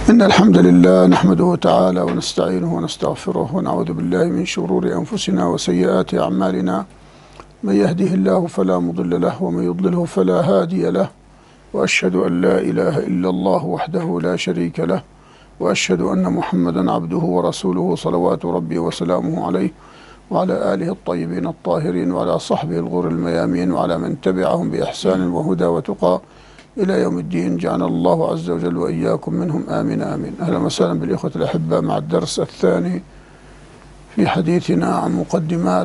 إن الحمد لله نحمده تعالى ونستعينه ونستغفره ونعوذ بالله من شرور أنفسنا وسيئات أعمالنا. من يهده الله فلا مضل له ومن يضلله فلا هادي له، وأشهد أن لا إله إلا الله وحده لا شريك له، وأشهد أن محمدا عبده ورسوله صلوات ربي وسلامه عليه وعلى آله الطيبين الطاهرين وعلى صحبه الغر الميامين وعلى من تبعهم بإحسان وهدى وتقى إلى يوم الدين. جعل الله عز وجل وإياكم منهم آمين آمين. أهلا وسهلا بالإخوة الأحبة مع الدرس الثاني في حديثنا عن مقدمات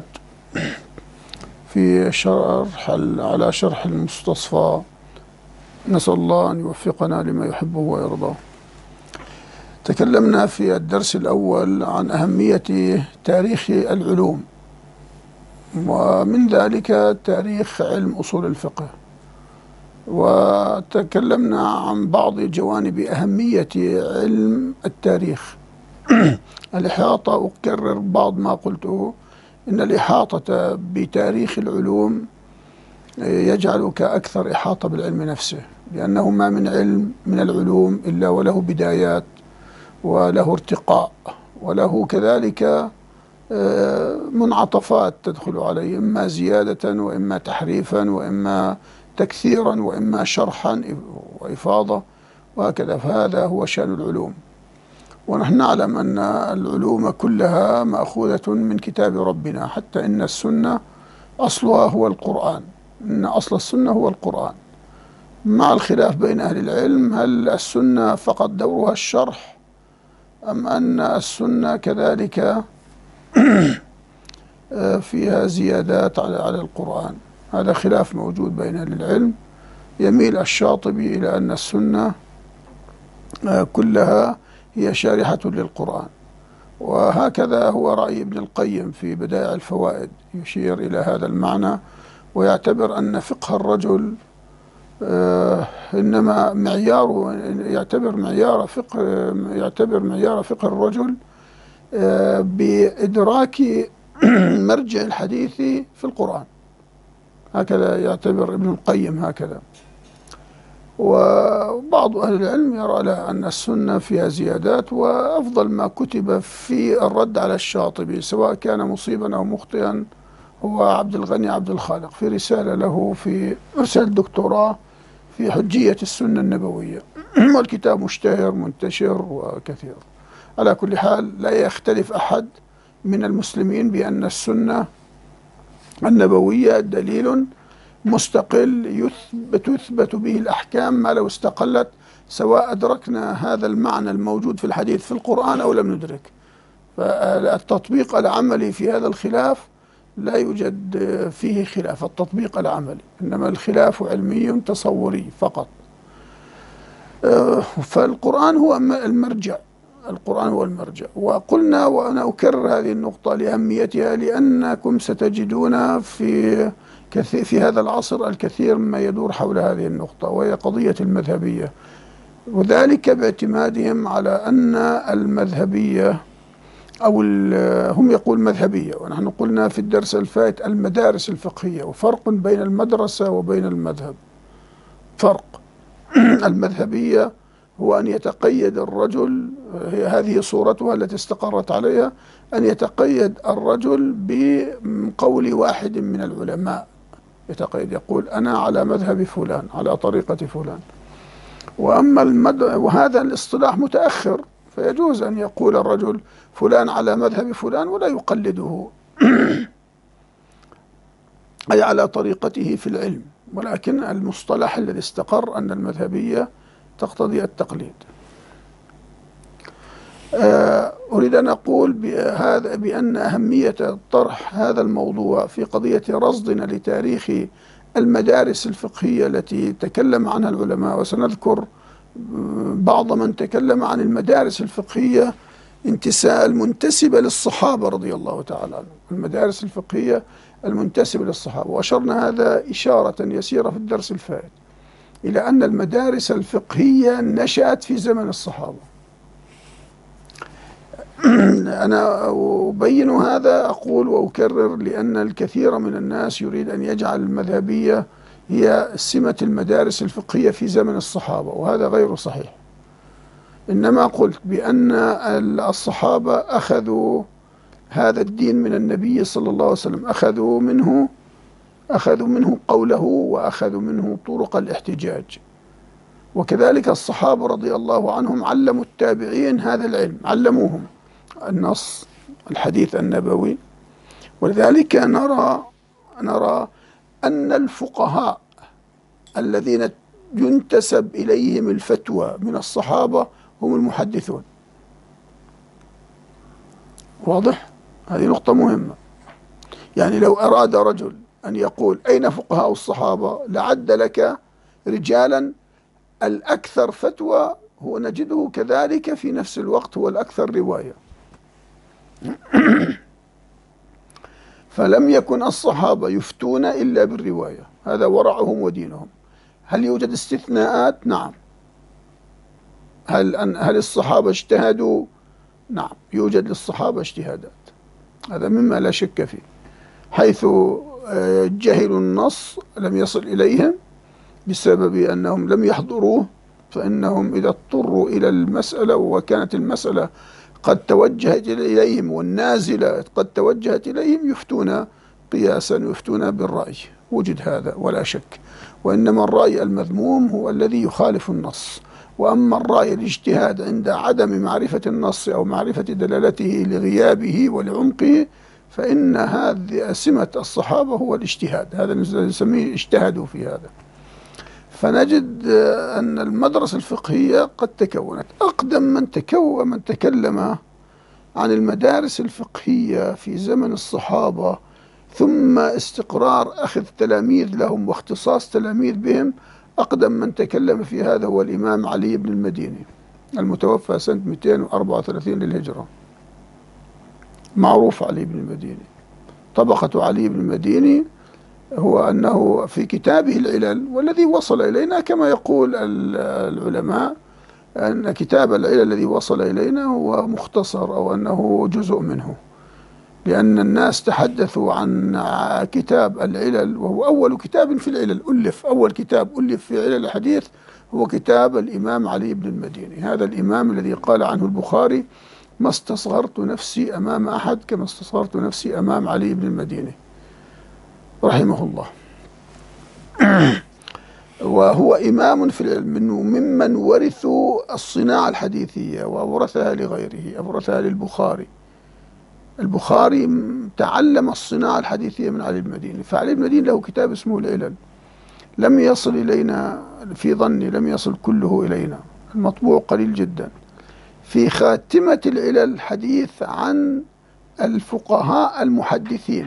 في على شرح المستصفى. نسأل الله أن يوفقنا لما يحبه ويرضاه. تكلمنا في الدرس الأول عن أهمية تاريخ العلوم، ومن ذلك تاريخ علم أصول الفقه، وتكلمنا عن بعض جوانب أهمية علم التاريخ. الإحاطة، أكرر بعض ما قلته، إن الإحاطة بتاريخ العلوم يجعلك أكثر إحاطة بالعلم نفسه، لأنه ما من علم من العلوم إلا وله بدايات وله ارتقاء وله كذلك منعطفات تدخل عليه، إما زيادة وإما تحريفا وإما تكثيرا وإما شرحا وإفاضة وهكذا. فهذا هو شأن العلوم، ونحن نعلم أن العلوم كلها مأخوذة من كتاب ربنا، حتى إن السنة أصلها هو القرآن، إن أصل السنة هو القرآن، مع الخلاف بين أهل العلم هل السنة فقط دورها الشرح أم أن السنة كذلك فيها زيادات على القرآن. هذا خلاف موجود بين أهل العلم. يميل الشاطبي إلى أن السنة كلها هي شارحة للقرآن، وهكذا هو رأي ابن القيم في بدائع الفوائد، يشير إلى هذا المعنى، ويعتبر أن فقه الرجل إنما يعتبر معيار فقه الرجل بإدراك مرجع الحديث في القرآن. هكذا يعتبر ابن القيم هكذا. وبعض أهل العلم يرى لا، أن السنة فيها زيادات، وأفضل ما كتب في الرد على الشاطبي سواء كان مصيبا أو مخطئا هو عبد الغني عبد الخالق في رسالة له، في رسالة دكتوراه في حجية السنة النبوية، والكتاب مشتهر منتشر وكثير. على كل حال لا يختلف أحد من المسلمين بأن السنة النبوية دليل مستقل تثبت به الأحكام ما لو استقلت، سواء أدركنا هذا المعنى الموجود في الحديث في القرآن أو لم ندرك. فالتطبيق العملي في هذا الخلاف لا يوجد فيه خلاف، التطبيق العملي، إنما الخلاف علمي تصوري فقط. فالقرآن هو المرجع، القرآن هو المرجع. وقلنا، وأنا أكرر هذه النقطة لأهميتها، لأنكم ستجدون في هذا العصر الكثير مما يدور حول هذه النقطة، وهي قضية المذهبية، وذلك باعتمادهم على أن المذهبية أو هم يقول مذهبية، ونحن قلنا في الدرس الفائت المدارس الفقهية، وفرق بين المدرسة وبين المذهب. فرق. المذهبية هو أن يتقيد الرجل، هذه صورتها التي استقرت عليها، أن يتقيد الرجل بقول واحد من العلماء، يتقيد يقول أنا على مذهب فلان، على طريقة فلان. وهذا الاصطلاح متأخر، فيجوز أن يقول الرجل فلان على مذهب فلان ولا يقلده أي على طريقته في العلم، ولكن المصطلح الذي استقر أن المذهبية تقتضي التقليد. أريد أن أقول بأن أهمية طرح هذا الموضوع في قضية رصدنا لتاريخ المدارس الفقهية التي تكلم عنها العلماء، وسنذكر بعض من تكلم عن المدارس الفقهية المنتسبة للصحابة رضي الله تعالى عنهم، المدارس الفقهية المنتسبة للصحابة. وأشرنا هذا إشارة يسيرة في الدرس الفائت إلى أن المدارس الفقهية نشأت في زمن الصحابة. أنا أبين هذا، أقول وأكرر، لأن الكثير من الناس يريد أن يجعل المذهبية هي سمة المدارس الفقهية في زمن الصحابة، وهذا غير صحيح. إنما قلت بأن الصحابة أخذوا هذا الدين من النبي صلى الله عليه وسلم، أخذوا منه قوله، وأخذوا منه طرق الاحتجاج. وكذلك الصحابة رضي الله عنهم علموا التابعين هذا العلم، علموهم النص، الحديث النبوي. ولذلك نرى أن الفقهاء الذين ينتسب إليهم الفتوى من الصحابة هم المحدثون. واضح؟ هذه نقطة مهمة. يعني لو أراد رجل أن يقول أين فقهاء الصحابة لعد لك رجالا الأكثر فتوى هو نجده كذلك في نفس الوقت هو الأكثر رواية. فلم يكن الصحابة يفتون إلا بالرواية، هذا ورعهم ودينهم. هل يوجد استثناءات؟ نعم. هل الصحابة اجتهدوا؟ نعم، يوجد للصحابة اجتهادات، هذا مما لا شك فيه، حيث جهلوا النص لم يصل إليهم بسبب أنهم لم يحضروه، فإنهم إذا اضطروا إلى المسألة وكانت المسألة قد توجهت إليهم والنازلة قد توجهت إليهم يفتون قياسا، يفتون بالرأي، وجد هذا ولا شك. وإنما الرأي المذموم هو الذي يخالف النص. وأما الرأي الاجتهاد عند عدم معرفة النص أو معرفة دلالته لغيابه ولعمقه، فإن هذه سمة الصحابة هو الاجتهاد، هذا نسميه اجتهدوا في هذا. فنجد أن المدرسة الفقهية قد تكونت. أقدم من تكلم عن المدارس الفقهية في زمن الصحابة ثم استقرار أخذ تلاميذ لهم واختصاص تلاميذ بهم، أقدم من تكلم في هذا هو الإمام علي بن المديني المتوفى سنة 234 للهجرة. معروف علي بن المديني، طبقة علي بن المديني هو أنه في كتابه العلل، والذي وصل إلينا كما يقول العلماء أن كتاب العلل الذي وصل إلينا هو مختصر أو أنه جزء منه، لأن الناس تحدثوا عن كتاب العلل وهو أول كتاب في العلل ألف، أول كتاب ألف في علل الحديث هو كتاب الإمام علي بن المديني. هذا الإمام الذي قال عنه البخاري: ما استصغرت نفسي أمام أحد كما استصغرت نفسي أمام علي بن المديني رحمه الله. وهو إمام في العلم، ممن ورثوا الصناعة الحديثية وأورثها لغيره، أورثها للبخاري. البخاري تعلم الصناعة الحديثية من علي بن المديني، فعلي بن المديني له كتاب اسمه العلل، لم يصل إلينا في ظني، لم يصل كله إلينا، المطبوع قليل جدا. في خاتمة العلل حديث عن الفقهاء المحدثين،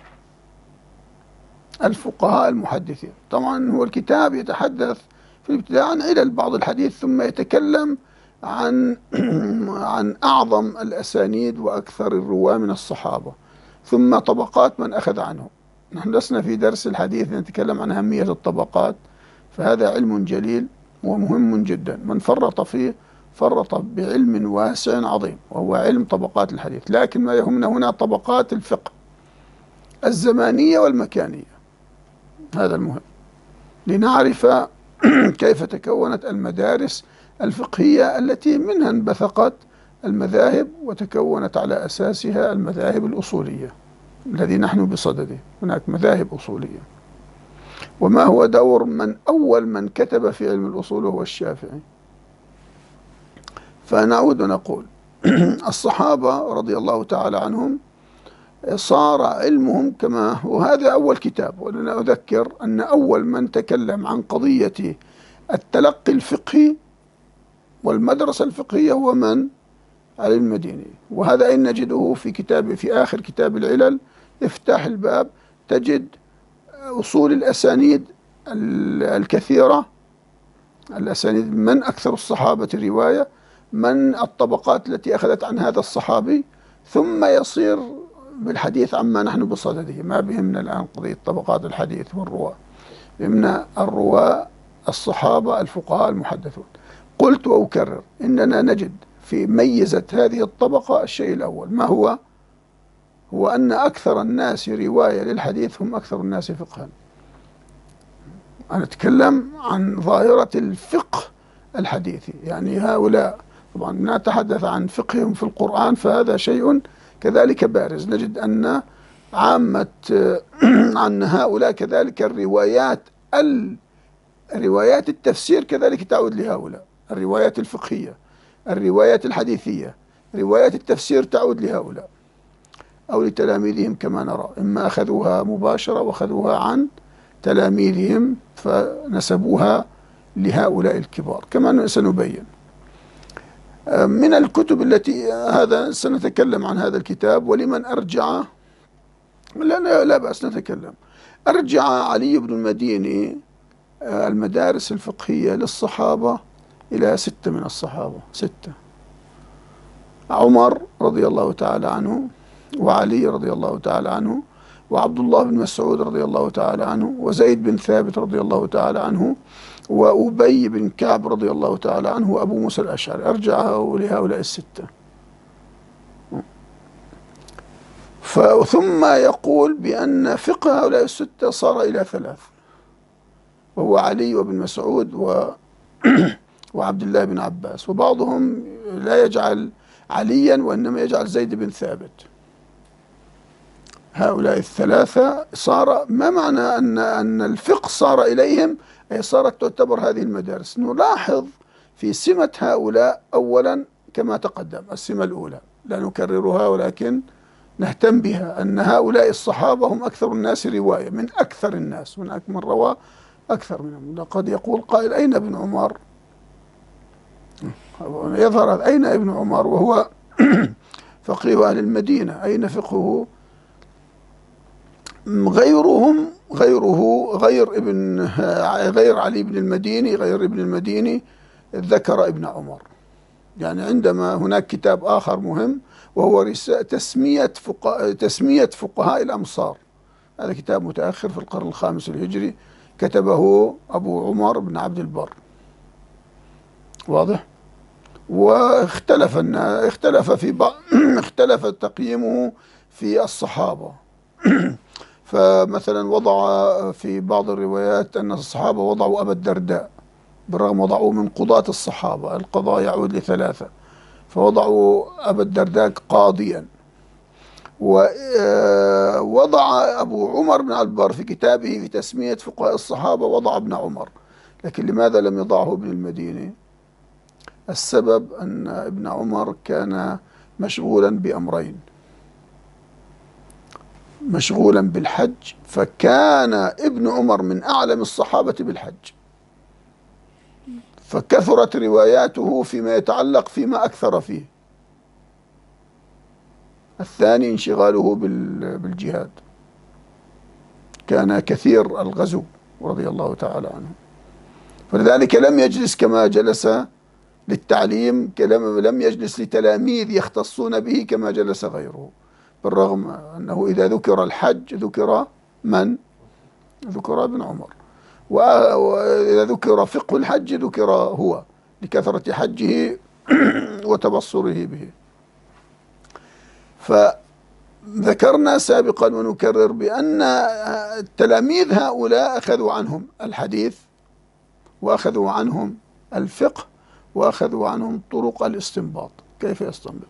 الفقهاء المحدثين. طبعا هو الكتاب يتحدث في الابتداء عن علل بعض الحديث، ثم يتكلم عن أعظم الأسانيد وأكثر الرواة من الصحابة، ثم طبقات من أخذ عنه. نحن لسنا في درس الحديث نتكلم عن أهمية الطبقات، فهذا علم جليل ومهم جدا، من فرط فيه فرط بعلم واسع عظيم وهو علم طبقات الحديث. لكن ما يهمنا هنا طبقات الفقه الزمانية والمكانية، هذا المهم، لنعرف كيف تكونت المدارس الفقهية التي منها انبثقت المذاهب وتكونت على أساسها المذاهب الأصولية الذي نحن بصدده. هناك مذاهب أصولية. وما هو دور أول من كتب في علم الأصول هو الشافعي. فنعود ونقول الصحابة رضي الله تعالى عنهم صار علمهم كما، وهذا أول كتاب. ولنا أذكر أن أول من تكلم عن قضية التلقي الفقهي والمدرسة الفقهية هو من؟ علي المديني. وهذا أين نجده؟ في كتاب، في آخر كتاب العلل، افتح الباب تجد أصول الأسانيد الكثيرة، الأسانيد، من أكثر الصحابة رواية، من الطبقات التي أخذت عن هذا الصحابي، ثم يصير بالحديث عما نحن بصدده. ما بهمنا الآن قضية طبقات الحديث والرواة، بهمنا الرواة الصحابة الفقهاء المحدثون. قلت وأكرر إننا نجد في ميزة هذه الطبقة الشيء الأول ما هو؟ هو أن أكثر الناس رواية للحديث هم أكثر الناس فقها. أنا أتكلم عن ظاهرة الفقه الحديثي، يعني هؤلاء طبعا نتحدث عن فقههم في القرآن، فهذا شيء كذلك بارز. نجد أن عامة عن هؤلاء كذلك روايات التفسير كذلك تعود لهؤلاء، الروايات الفقهية، الروايات الحديثية، روايات التفسير تعود لهؤلاء أو لتلاميذهم كما نرى، إما أخذوها مباشرة وأخذوها عن تلاميذهم فنسبوها لهؤلاء الكبار كما سنبين. من الكتب التي هذا سنتكلم عن هذا الكتاب، ولمن أرجع لا بأس نتكلم. أرجع علي بن المديني المدارس الفقهية للصحابة إلى 6 من الصحابة، 6: عمر رضي الله تعالى عنه، وعلي رضي الله تعالى عنه، وعبد الله بن مسعود رضي الله تعالى عنه، وزيد بن ثابت رضي الله تعالى عنه، وأبي بن كعب رضي الله تعالى عنه، وأبو موسى الأشعري. أرجع لهؤلاء 6. ثم يقول بأن فقه هؤلاء 6 صار إلى 3، وهو علي وابن مسعود وعبد الله بن عباس. وبعضهم لا يجعل عليا وإنما يجعل زيد بن ثابت. هؤلاء 3 صار، ما معنى أن الفقه صار إليهم؟ أي صارت تعتبر هذه المدارس. نلاحظ في سمة هؤلاء أولا كما تقدم، السمة الأولى لا نكررها ولكن نهتم بها، أن هؤلاء الصحابة هم أكثر الناس رواية، من أكثر الناس، من روى أكثر منهم. لقد يقول قائل: أين ابن عمر؟ يظهر أين ابن عمر وهو فقيه أهل المدينة؟ أين فقهه؟ غير علي بن المديني، غير ابن المديني ذكر ابن عمر. يعني عندما هناك كتاب آخر مهم وهو تسمية فقهاء الأمصار، هذا كتاب متأخر في القرن الخامس الهجري، كتبه أبو عمر بن عبد البر. واضح؟ اختلف تقييمه في الصحابة. فمثلا وضع في بعض الروايات أن الصحابة وضعوا أبا الدرداء، بالرغم وضعوا من قضاة الصحابة، القضاء يعود ل3، فوضعوا أبا الدرداء قاضيا. ووضع أبو عمر بن عبد البر في كتابه في تسمية فقهاء الصحابة وضع ابن عمر، لكن لماذا لم يضعه ابن المديني؟ السبب أن ابن عمر كان مشغولا بأمرين: مشغولا بالحج، فكان ابن عمر من أعلم الصحابة بالحج، فكثرت رواياته فيما يتعلق فيما أكثر فيه. الثاني انشغاله بالجهاد، كان كثير الغزو رضي الله تعالى عنه، فلذلك لم يجلس كما جلس للتعليم، لم يجلس لتلاميذ يختصون به كما جلس غيره، بالرغم أنه إذا ذكر الحج ذكر من؟ ذكر ابن عمر، وإذا ذكر فقه الحج ذكر هو لكثرة حجه وتبصره به. فذكرنا سابقا ونكرر بأن تلاميذ هؤلاء أخذوا عنهم الحديث، وأخذوا عنهم الفقه، وأخذوا عنهم طرق الاستنباط، كيف يستنبط.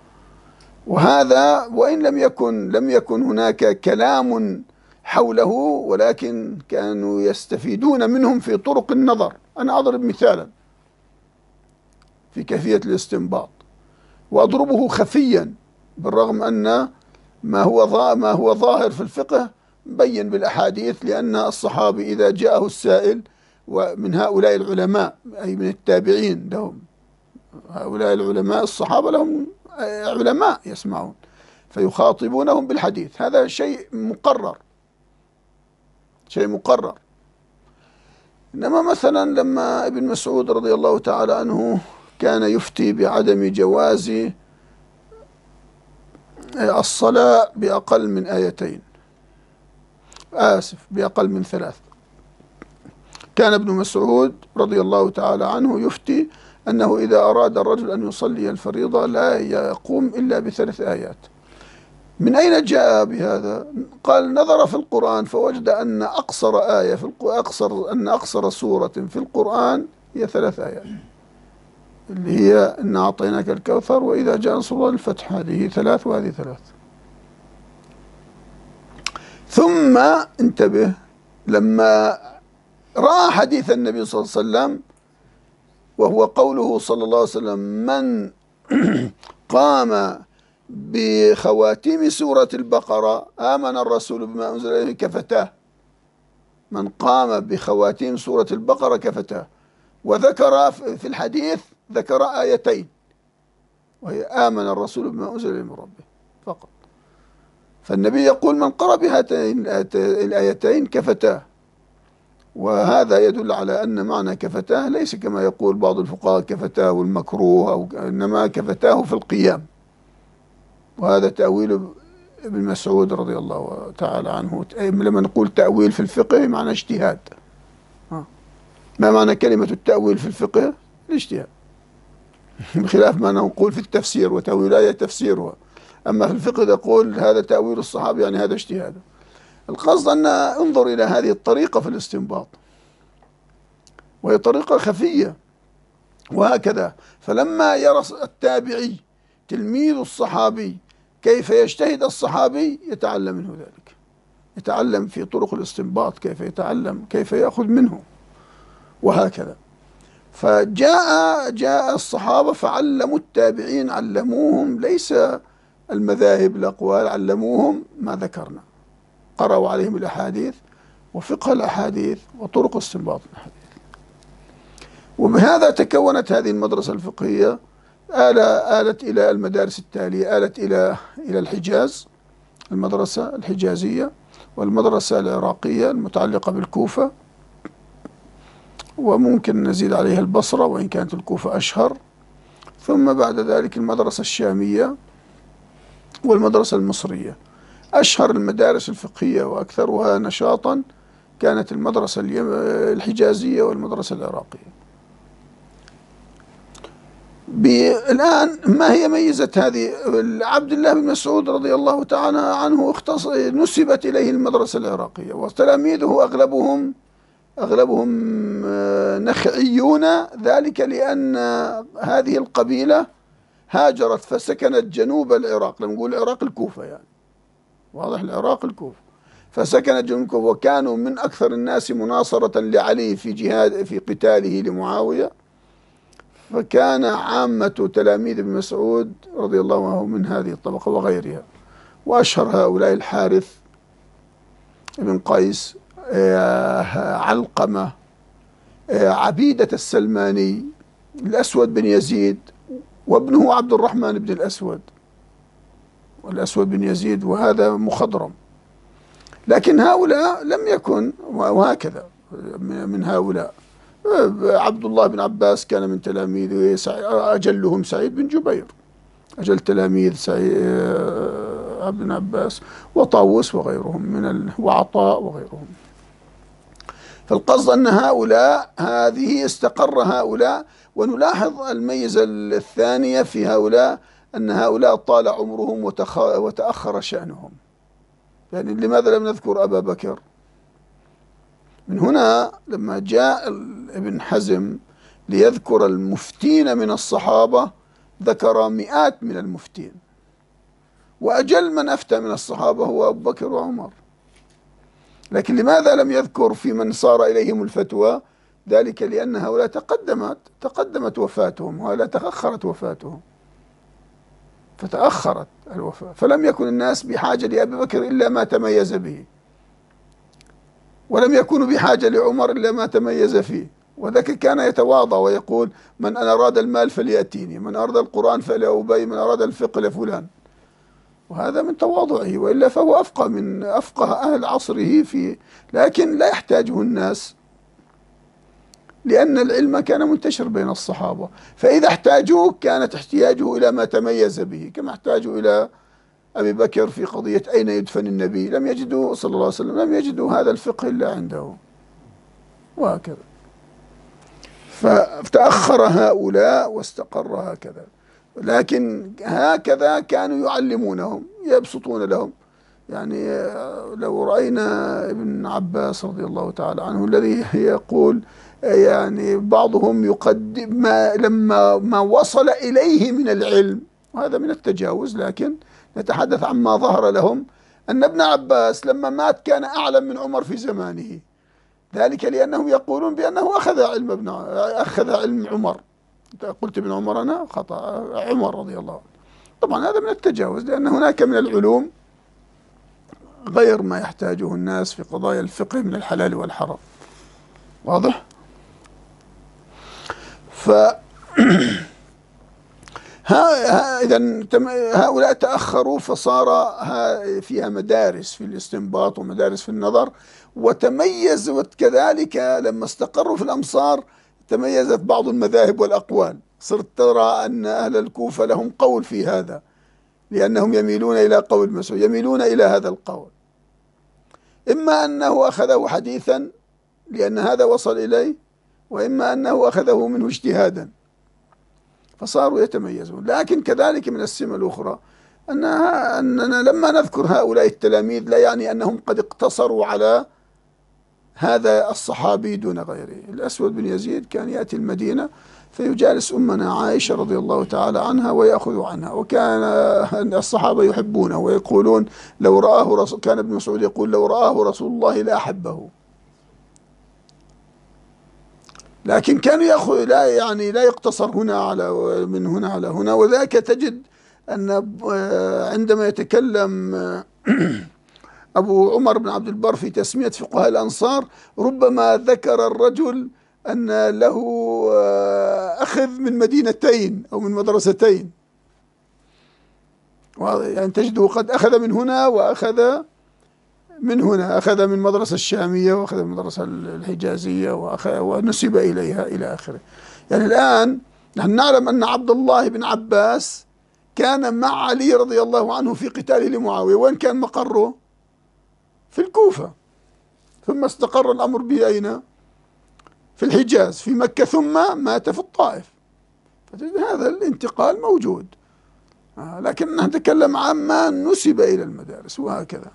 وهذا وإن لم يكن هناك كلام حوله، ولكن كانوا يستفيدون منهم في طرق النظر. أنا أضرب مثالا في كيفية الاستنباط وأضربه خفيا، بالرغم أن ما هو ظاهر في الفقه مبين بالأحاديث، لأن الصحابي إذا جاءه السائل ومن هؤلاء العلماء أي من التابعين لهم، هؤلاء العلماء الصحابة لهم علماء يسمعون فيخاطبونهم بالحديث، هذا شيء مقرر، شيء مقرر. إنما مثلا لما ابن مسعود رضي الله تعالى عنه كان يفتي بعدم جواز الصلاة بأقل من آيتين، بأقل من 3، كان ابن مسعود رضي الله تعالى عنه يفتي أنه إذا أراد الرجل أن يصلي الفريضة لا يقوم إلا ب3 آيات. من أين جاء بهذا؟ قال: نظر في القرآن فوجد أن أقصر آية أقصر سورة في القرآن هي 3 آيات. اللي هي إنا أعطيناك الكوثر وإذا جاء نصر الله الفتح، هذه ثلاث وهذه ثلاث. ثم انتبه، لما رأى حديث النبي صلى الله عليه وسلم وهو قوله صلى الله عليه وسلم: من قام بخواتيم سورة البقرة آمن الرسول بما أنزل إليه كفتاه. من قام بخواتيم سورة البقرة كفتاه. وذكر في الحديث ذكر آيتين، وهي آمن الرسول بما أنزل إليه من ربه فقط. فالنبي يقول: من قرأ بهاتين الآيتين كفتاه. وهذا يدل على أن معنى كفتاه ليس كما يقول بعض الفقهاء كفتاه المكروه، أو إنما كفتاه في القيام. وهذا تأويل ابن مسعود رضي الله تعالى عنه. لما نقول تأويل في الفقه معنى اجتهاد. ما معنى كلمة التأويل في الفقه؟ الاجتهاد، بخلاف ما نقول في التفسير وتأويل آية تفسيرها. أما في الفقه نقول هذا تأويل الصحابة، يعني هذا اجتهاد. القصد أن انظر إلى هذه الطريقة في الاستنباط، وهي طريقة خفية. وهكذا فلما يرى التابعي تلميذ الصحابي كيف يجتهد الصحابي يتعلم منه ذلك، يتعلم في طرق الاستنباط، كيف يتعلم، كيف يأخذ منه، وهكذا. جاء الصحابة فعلموا التابعين، علموهم ليس المذاهب الأقوال، علموهم ما ذكرنا، قرأوا عليهم الأحاديث وفقه الأحاديث وطرق استنباط الأحاديث. وبهذا تكونت هذه المدرسة الفقهية، آلت إلى المدارس التالية، آلت إلى الحجاز، المدرسة الحجازية، والمدرسة العراقية المتعلقة بالكوفة، وممكن نزيد عليها البصرة وإن كانت الكوفة أشهر، ثم بعد ذلك المدرسة الشامية والمدرسة المصرية. أشهر المدارس الفقهية وأكثرها نشاطا كانت المدرسة الحجازية والمدرسة العراقية. الآن ما هي ميزة هذه؟ عبد الله بن مسعود رضي الله تعالى عنه نسبت إليه المدرسة العراقية، وتلاميذه أغلبهم نخعيون، ذلك لأن هذه القبيلة هاجرت فسكنت جنوب العراق. لما نقول العراق الكوفة يعني واضح، العراق الكوفة، فسكنت جنوب الكوفة، وكانوا من أكثر الناس مناصرة لعلي في قتاله لمعاوية. فكان عامة تلاميذ ابن مسعود رضي الله عنه من هذه الطبقة وغيرها. وأشهر هؤلاء الحارث بن قيس، علقمة، عبيدة السلماني، الأسود بن يزيد، وابنه عبد الرحمن بن الأسود، والأسود بن يزيد، وهذا مخضرم. لكن هؤلاء لم يكن، وهكذا من هؤلاء عبد الله بن عباس كان من تلاميذه، أجلهم سعيد بن جبير، أجل تلاميذ سعيد بن عباس، وطاووس وغيرهم وعطاء وغيرهم. فالقصد أن هؤلاء هذه استقر هؤلاء. ونلاحظ الميزة الثانية في هؤلاء أن هؤلاء طال عمرهم وتأخر شأنهم. يعني لماذا لم نذكر أبا بكر؟ من هنا لما جاء ابن حزم ليذكر المفتين من الصحابة ذكر مئات من المفتين، وأجل من أفتى من الصحابة هو أبو بكر وعمر. لكن لماذا لم يذكر في من صار إليهم الفتوى؟ ذلك لأن هؤلاء تقدمت وفاتهم، وهؤلاء تأخرت وفاتهم، فتأخرت الوفاة، فلم يكن الناس بحاجة لأبي بكر إلا ما تميز به، ولم يكونوا بحاجة لعمر إلا ما تميز فيه. وذاك كان يتواضع ويقول: من أنا أراد المال فليأتيني، من أراد القرآن فلأبي، من أراد الفقه لفلان. وهذا من تواضعه، وإلا فهو أفقه أهل عصره فيه، لكن لا يحتاجه الناس، لأن العلم كان منتشر بين الصحابة. فإذا احتاجوه كانت احتياجه إلى ما تميز به، كما احتاجوا إلى أبي بكر في قضية أين يدفن النبي، لم يجدوا صلى الله عليه وسلم، لم يجدوا هذا الفقه إلا عنده، وهكذا. فتأخر هؤلاء واستقر هكذا. لكن هكذا كانوا يعلمونهم، يبسطون لهم. يعني لو رأينا ابن عباس رضي الله تعالى عنه الذي يقول يعني بعضهم يقدم ما وصل إليه من العلم، وهذا من التجاوز، لكن نتحدث عما ظهر لهم أن ابن عباس لما مات كان أعلم من عمر في زمانه، ذلك لأنهم يقولون بأنه أخذ علم عمر. قلت ابن عمر أنا خطأ، عمر رضي الله عنه. طبعا هذا من التجاوز، لأن هناك من العلوم غير ما يحتاجه الناس في قضايا الفقه من الحلال والحرام. واضح؟ ف إذا هؤلاء تأخروا، فصار فيها مدارس في الاستنباط ومدارس في النظر، وتميزت كذلك لما استقروا في الأمصار، تميزت بعض المذاهب والأقوال. صرت ترى أن أهل الكوفة لهم قول في هذا، لأنهم يميلون إلى قول مسعود، يميلون إلى هذا القول، إما أنه أخذه حديثا لأن هذا وصل إليه، وإما أنه أخذه منه اجتهادا، فصاروا يتميزون. لكن كذلك من السمة الأخرى أننا لما نذكر هؤلاء التلاميذ لا يعني أنهم قد اقتصروا على هذا الصحابي دون غيره. الأسود بن يزيد كان يأتي المدينة فيجالس أمنا عائشة رضي الله تعالى عنها ويأخذ عنها، وكان الصحابة يحبونه ويقولون لو رآه كان ابن مسعود يقول لو رآه رسول الله لأحبه. لكن كانوا يأخذ لا يقتصر هنا على من هنا على هنا. وذاك تجد أن عندما يتكلم أبو عمر بن عبد البر في تسمية فقهاء الأنصار ربما ذكر الرجل أن له أخذ من مدينتين أو من مدرستين، يعني تجده قد أخذ من هنا وأخذ من هنا، أخذ من مدرسة الشامية وأخذ من المدرسة الحجازية ونسب إليها إلى آخره. يعني الآن نحن نعلم أن عبد الله بن عباس كان مع علي رضي الله عنه في قتاله لمعاوية، وين كان مقره؟ في الكوفة، ثم استقر الأمر به أين؟ في الحجاز في مكة، ثم مات في الطائف. هذا الانتقال موجود، لكن نتكلم عما نسب إلى المدارس وهكذا.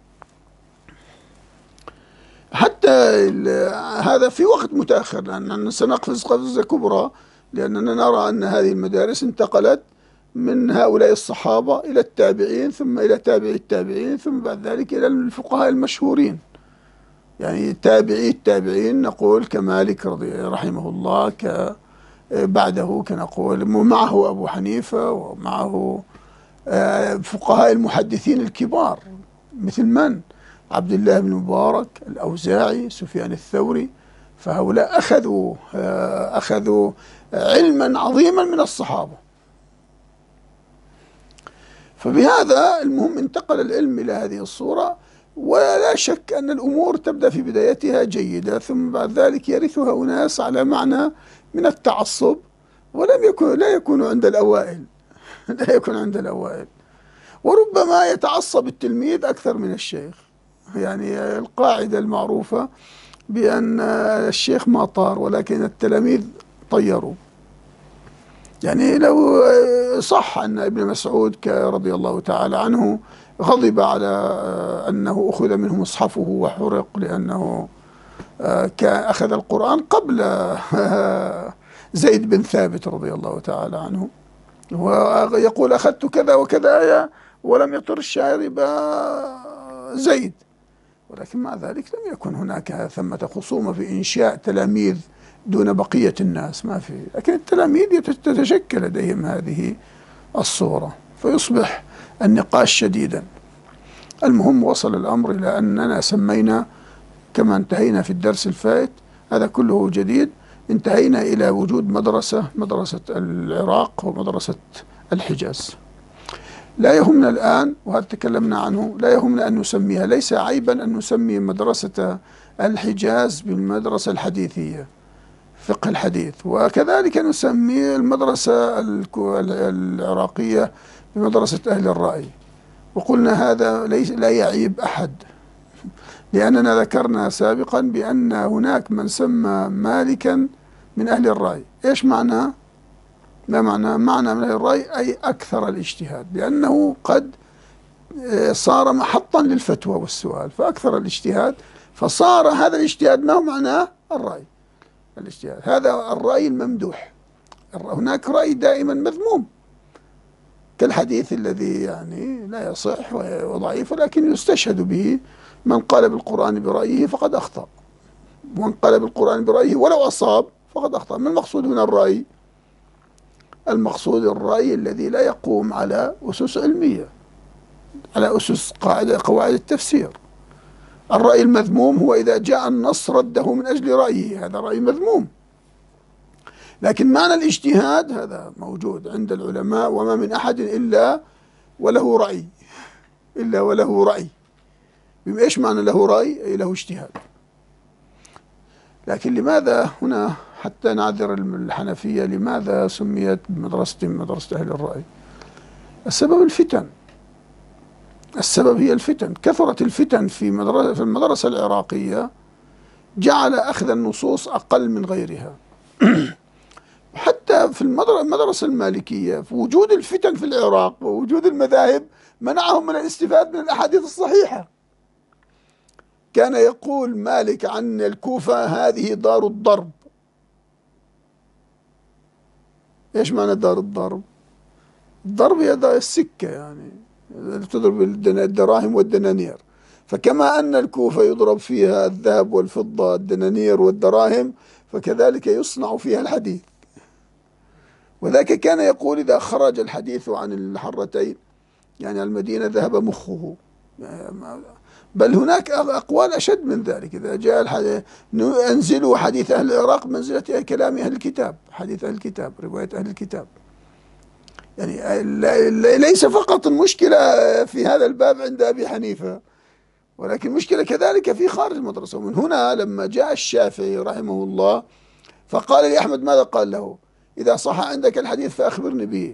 حتى هذا في وقت متأخر، لأننا سنقفز قفزة كبرى، لأننا نرى أن هذه المدارس انتقلت من هؤلاء الصحابة إلى التابعين، ثم إلى تابعي التابعين، ثم بعد ذلك إلى الفقهاء المشهورين. يعني تابعي التابعين نقول كمالك رحمه الله، بعده كنقول معه أبو حنيفة، ومعه فقهاء المحدثين الكبار مثل من؟ عبد الله بن مبارك، الأوزاعي، سفيان الثوري. فهؤلاء أخذوا علما عظيما من الصحابة. فبهذا المهم انتقل العلم إلى هذه الصورة، ولا شك أن الأمور تبدأ في بدايتها جيدة، ثم بعد ذلك يرثها أناس على معنى من التعصب، لا يكون عند الأوائل لا يكون عند الأوائل، وربما يتعصب التلميذ أكثر من الشيخ. يعني القاعدة المعروفة بأن الشيخ ما طار ولكن التلاميذ طيروا. يعني لو صح أن ابن مسعود رضي الله تعالى عنه غضب على أنه أخذ منه مصحفه وحرق، لأنه أخذ القرآن قبل زيد بن ثابت رضي الله تعالى عنه، ويقول أخذت كذا وكذا آية، ولم يطر الشاعر زيد. ولكن مع ذلك لم يكن هناك ثمة خصومة في إنشاء تلاميذ دون بقية الناس، ما في. لكن التلاميذ تتشكل لديهم هذه الصورة، فيصبح النقاش شديدا. المهم وصل الأمر إلى أننا سمينا كما انتهينا في الدرس الفائت، هذا كله جديد، انتهينا إلى وجود مدرسة العراق ومدرسة الحجاز. لا يهمنا الآن، وهذا تكلمنا عنه، لا يهمنا أن نسميها، ليس عيبا أن نسمي مدرسة الحجاز بالمدرسة الحديثية، فقه الحديث، وكذلك نسمي المدرسة العراقية بمدرسة أهل الرأي. وقلنا هذا لا يعيب أحد، لأننا ذكرنا سابقا بأن هناك من سمى مالكا من أهل الرأي. إيش معناه؟ ما معنى من أهل الرأي؟ أي أكثر الاجتهاد، لأنه قد صار محطا للفتوى والسؤال، فأكثر الاجتهاد، فصار هذا الاجتهاد ما هو معناه الرأي. الاجتهاد، هذا الرأي الممدوح. هناك رأي دائما مذموم كالحديث الذي يعني لا يصح وضعيف، ولكن يستشهد به. من قال بالقرآن برأيه فقد أخطأ، ومن قال بالقرآن برأيه ولو أصاب فقد أخطأ. ما المقصود من الرأي؟ المقصود الرأي الذي لا يقوم على أسس علمية، على أسس قواعد التفسير. الرأي المذموم هو إذا جاء النص رده من أجل رأيه، هذا رأي مذموم. لكن معنى الاجتهاد هذا موجود عند العلماء، وما من أحد إلا وله رأي، إلا وله رأي. إيش معنى له رأي؟ أي له اجتهاد. لكن لماذا هنا حتى نعذر الحنفية لماذا سميت مدرسة أهل الرأي؟ السبب الفتن. السبب هي الفتن. كثرت الفتن في المدرسة العراقية جعل أخذ النصوص أقل من غيرها. حتى في المدرسة المالكية، في وجود الفتن في العراق ووجود المذاهب منعهم من الاستفادة من الأحاديث الصحيحة. كان يقول مالك عن الكوفة هذه دار الضرب. ايش معنى دار الضرب؟ الضرب هي دار السكة، يعني تضرب الدراهم والدنانير. فكما أن الكوفة يضرب فيها الذهب والفضة، الدنانير والدراهم، فكذلك يصنع فيها الحديث. وذاك كان يقول إذا خرج الحديث عن الحرتين، يعني المدينة، ذهب مخه. بل هناك أقوال أشد من ذلك. إذا جاء الحديث أنزلوا حديث أهل العراق منزلة كلام أهل الكتاب، حديث أهل الكتاب، رواية أهل الكتاب. يعني ليس فقط المشكلة في هذا الباب عند أبي حنيفة، ولكن مشكلة كذلك في خارج المدرسة. ومن هنا لما جاء الشافعي رحمه الله فقال لأحمد ماذا قال له؟ إذا صح عندك الحديث فأخبرني به،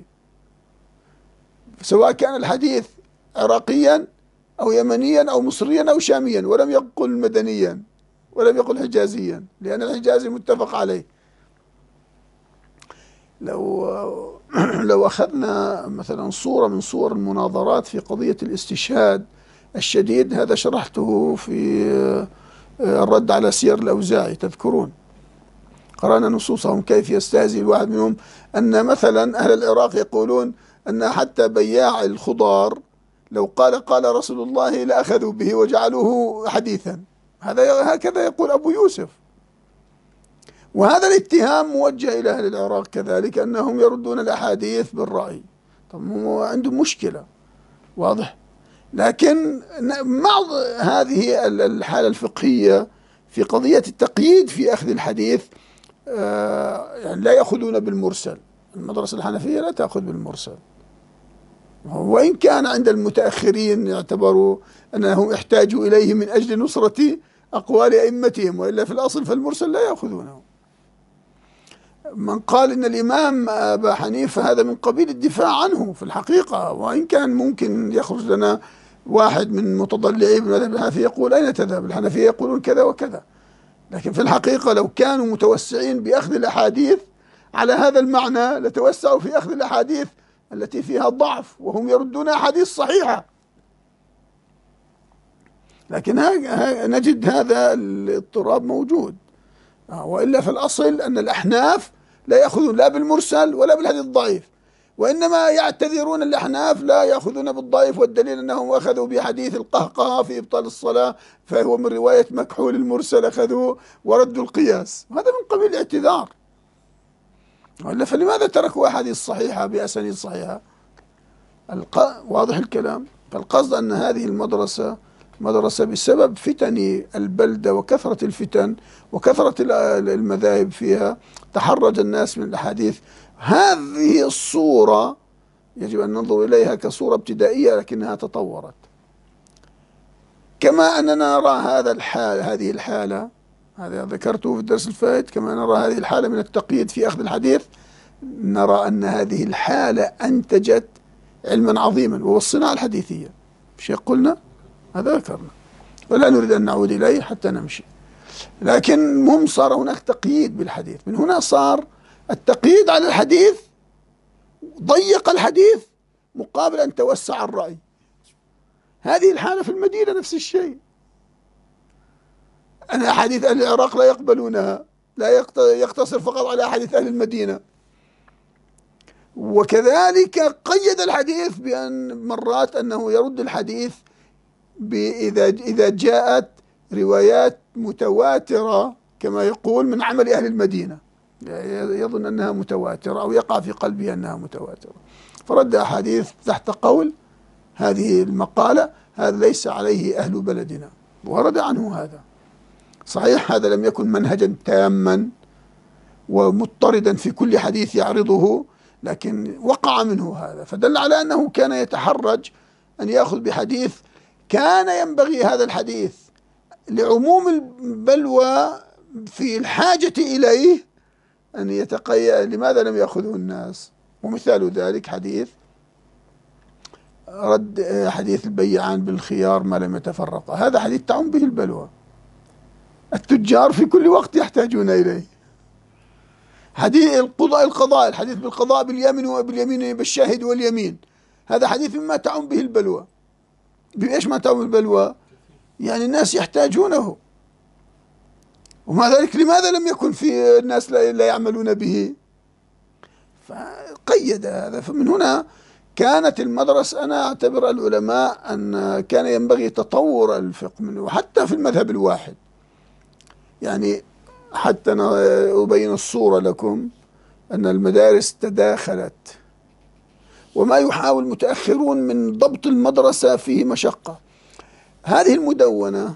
سواء كان الحديث عراقيا أو يمنيا أو مصريا أو شاميا، ولم يقل مدنيا ولم يقل حجازيا، لأن الحجازي متفق عليه. لو أخذنا مثلا صورة من صور المناظرات في قضية الاستشهاد الشديد، هذا شرحته في الرد على سير الأوزاعي، تذكرون؟ قرأنا نصوصهم كيف يستهزئ الواحد منهم أن مثلا أهل العراق يقولون أن حتى بياع الخضار لو قال رسول الله لأخذوا به وجعلوه حديثا. هكذا يقول أبو يوسف. وهذا الاتهام موجه إلى أهل العراق كذلك، أنهم يردون الأحاديث بالرأي. طب هو عندهم مشكلة، واضح. لكن مع هذه الحالة الفقهية في قضية التقييد في أخذ الحديث، يعني لا يأخذون بالمرسل. المدرسة الحنفية لا تأخذ بالمرسل، وإن كان عند المتأخرين يعتبروا أنهم احتاجوا إليه من أجل نصرة أقوال أئمتهم، وإلا في الأصل فالمرسل لا يأخذونه. من قال إن الإمام أبا حنيفة هذا من قبيل الدفاع عنه في الحقيقة، وإن كان ممكن يخرج لنا واحد من متضلعي بالمذهب الحنفي يقول أين تذهب؟ الحنفية يقولون كذا وكذا. لكن في الحقيقة لو كانوا متوسعين بأخذ الأحاديث على هذا المعنى لتوسعوا في أخذ الأحاديث التي فيها ضعف، وهم يردون أحاديث صحيحة. لكن نجد هذا الاضطراب موجود. وإلا في الأصل أن الأحناف لا يأخذون لا بالمرسل ولا بالحديث الضعيف، وإنما يعتذرون الأحناف لا يأخذون بالضعيف، والدليل أنهم أخذوا بحديث القهقه في إبطال الصلاة فهو من رواية مكحول المرسل، أخذوا وردوا القياس. هذا من قبيل الاعتذار. وإلا فلماذا تركوا أحاديث صحيحة بأسانيد صحيحة؟ واضح الكلام. فالقصد أن هذه المدرسة مدرسة بسبب فتن البلدة وكثرة الفتن وكثرة المذاهب فيها تحرج الناس من الأحاديث. هذه الصورة يجب أن ننظر إليها كصورة ابتدائية، لكنها تطورت. كما أننا نرى هذه الحالة، هذا ذكرته في الدرس الفائت، كما نرى هذه الحالة من التقييد في أخذ الحديث، نرى أن هذه الحالة أنتجت علما عظيما وهو الصناعة الحديثية. شيء قلنا هذا ذكرنا ولا نريد أن نعود إليه حتى نمشي. لكن مهم صار هناك تقييد بالحديث. من هنا صار التقييد على الحديث ضيق الحديث مقابل أن توسع الرأي. هذه الحالة في المدينة نفس الشيء. أنا أحاديث أهل العراق لا يقبلونها، لا يقتصر فقط على حديث أهل المدينة. وكذلك قيد الحديث بأن مرات أنه يرد الحديث إذا جاءت روايات متواترة كما يقول من عمل أهل المدينة، يظن أنها متواترة أو يقع في قلبه أنها متواترة، فرد أحاديث تحت قول هذه المقالة هذا ليس عليه أهل بلدنا، ورد عنه هذا. صحيح هذا لم يكن منهجا تاما ومضطردا في كل حديث يعرضه، لكن وقع منه هذا، فدل على أنه كان يتحرج أن يأخذ بحديث كان ينبغي هذا الحديث لعموم البلوى في الحاجة إليه أن يتقيأ. لماذا لم يأخذه الناس؟ ومثال ذلك حديث رد حديث البيعان بالخيار ما لم يتفرقا، هذا حديث تعم به البلوى، التجار في كل وقت يحتاجون إليه. حديث القضاء الحديث بالقضاء باليمين وباليمين بالشاهد واليمين، هذا حديث مما تعم به البلوى. بإيش ما تعم البلوى؟ يعني الناس يحتاجونه، ومع ذلك لماذا لم يكن في الناس لا يعملون به؟ فقيد هذا. فمن هنا كانت المدرسة، أنا أعتبر العلماء أن كان ينبغي تطور الفقه منه، وحتى في المذهب الواحد. يعني حتى أبين الصورة لكم أن المدارس تداخلت، وما يحاول المتأخرون من ضبط المدرسة فيه مشقة. هذه المدونة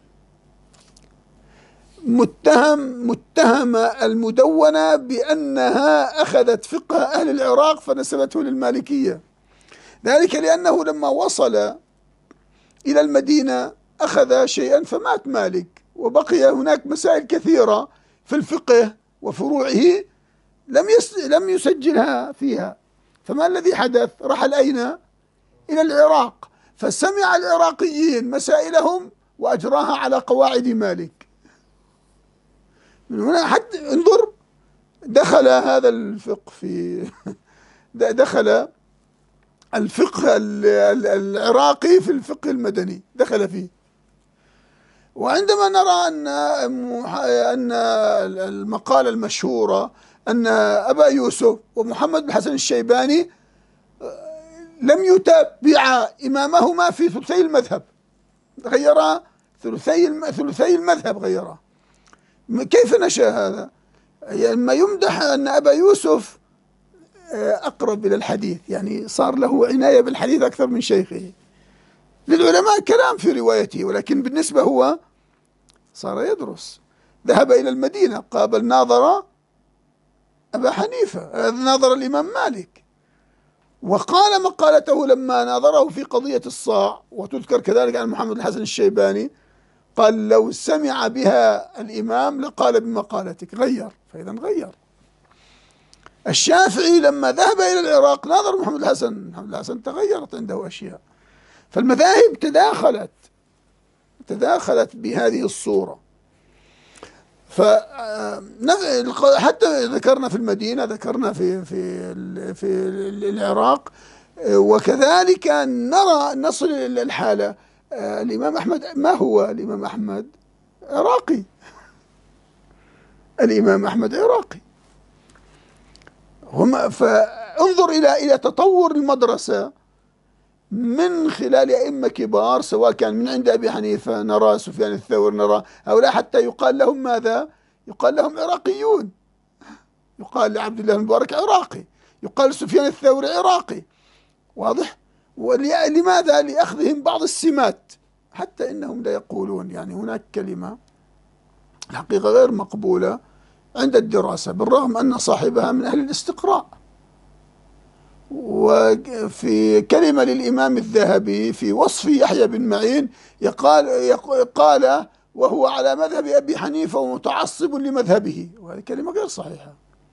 متهمة المدونة بأنها أخذت فقه أهل العراق فنسبته للمالكية، ذلك لأنه لما وصل إلى المدينة أخذ شيئا فمات مالك، وبقي هناك مسائل كثيرة في الفقه وفروعه لم يسجلها فيها. فما الذي حدث؟ رحل أين؟ إلى العراق، فسمع العراقيين مسائلهم وأجراها على قواعد مالك. من هنا حتى انظر، دخل هذا الفقه في دخل الفقه العراقي في الفقه المدني، دخل فيه. وعندما نرى أن المقالة المشهورة أن أبا يوسف ومحمد بن حسن الشيباني لم يتابعا إمامهما في ثلثي المذهب، غيرا ثلثي المذهب غيرا. كيف نشأ هذا؟ لما يمدح أن أبا يوسف أقرب إلى الحديث، يعني صار له عناية بالحديث أكثر من شيخه. للعلماء كلام في روايته، ولكن بالنسبة هو صار يدرس. ذهب إلى المدينة، قابل ناظر أبا حنيفة، ناظر الإمام مالك، وقال مقالته لما ناظره في قضية الصاع، وتذكر كذلك عن محمد الحسن الشيباني، قال لو سمع بها الإمام لقال بمقالتك، غير. فإذا غير. الشافعي لما ذهب إلى العراق ناظر محمد الحسن تغيرت عنده أشياء. فالمذاهب تداخلت بهذه الصورة. حتى ذكرنا في المدينة، ذكرنا في العراق، وكذلك نصل إلى الحالة الإمام أحمد. ما هو الإمام أحمد؟ عراقي. الإمام أحمد عراقي. فانظر إلى تطور المدرسة من خلال أئمة كبار، سواء كان من عند أبي حنيفة نرى سفيان الثوري، نرى هؤلاء حتى يقال لهم ماذا؟ يقال لهم عراقيون. يقال لعبد الله المبارك عراقي، يقال سفيان الثوري عراقي. واضح؟ ولماذا؟ لأخذهم بعض السمات، حتى إنهم لا يقولون، يعني هناك كلمة الحقيقة غير مقبولة عند الدراسة، بالرغم أن صاحبها من أهل الاستقراء. وفي كلمة للإمام الذهبي في وصف يحيى بن معين قال وهو على مذهب أبي حنيفة ومتعصب لمذهبه، وهذه كلمة غير صحيحة.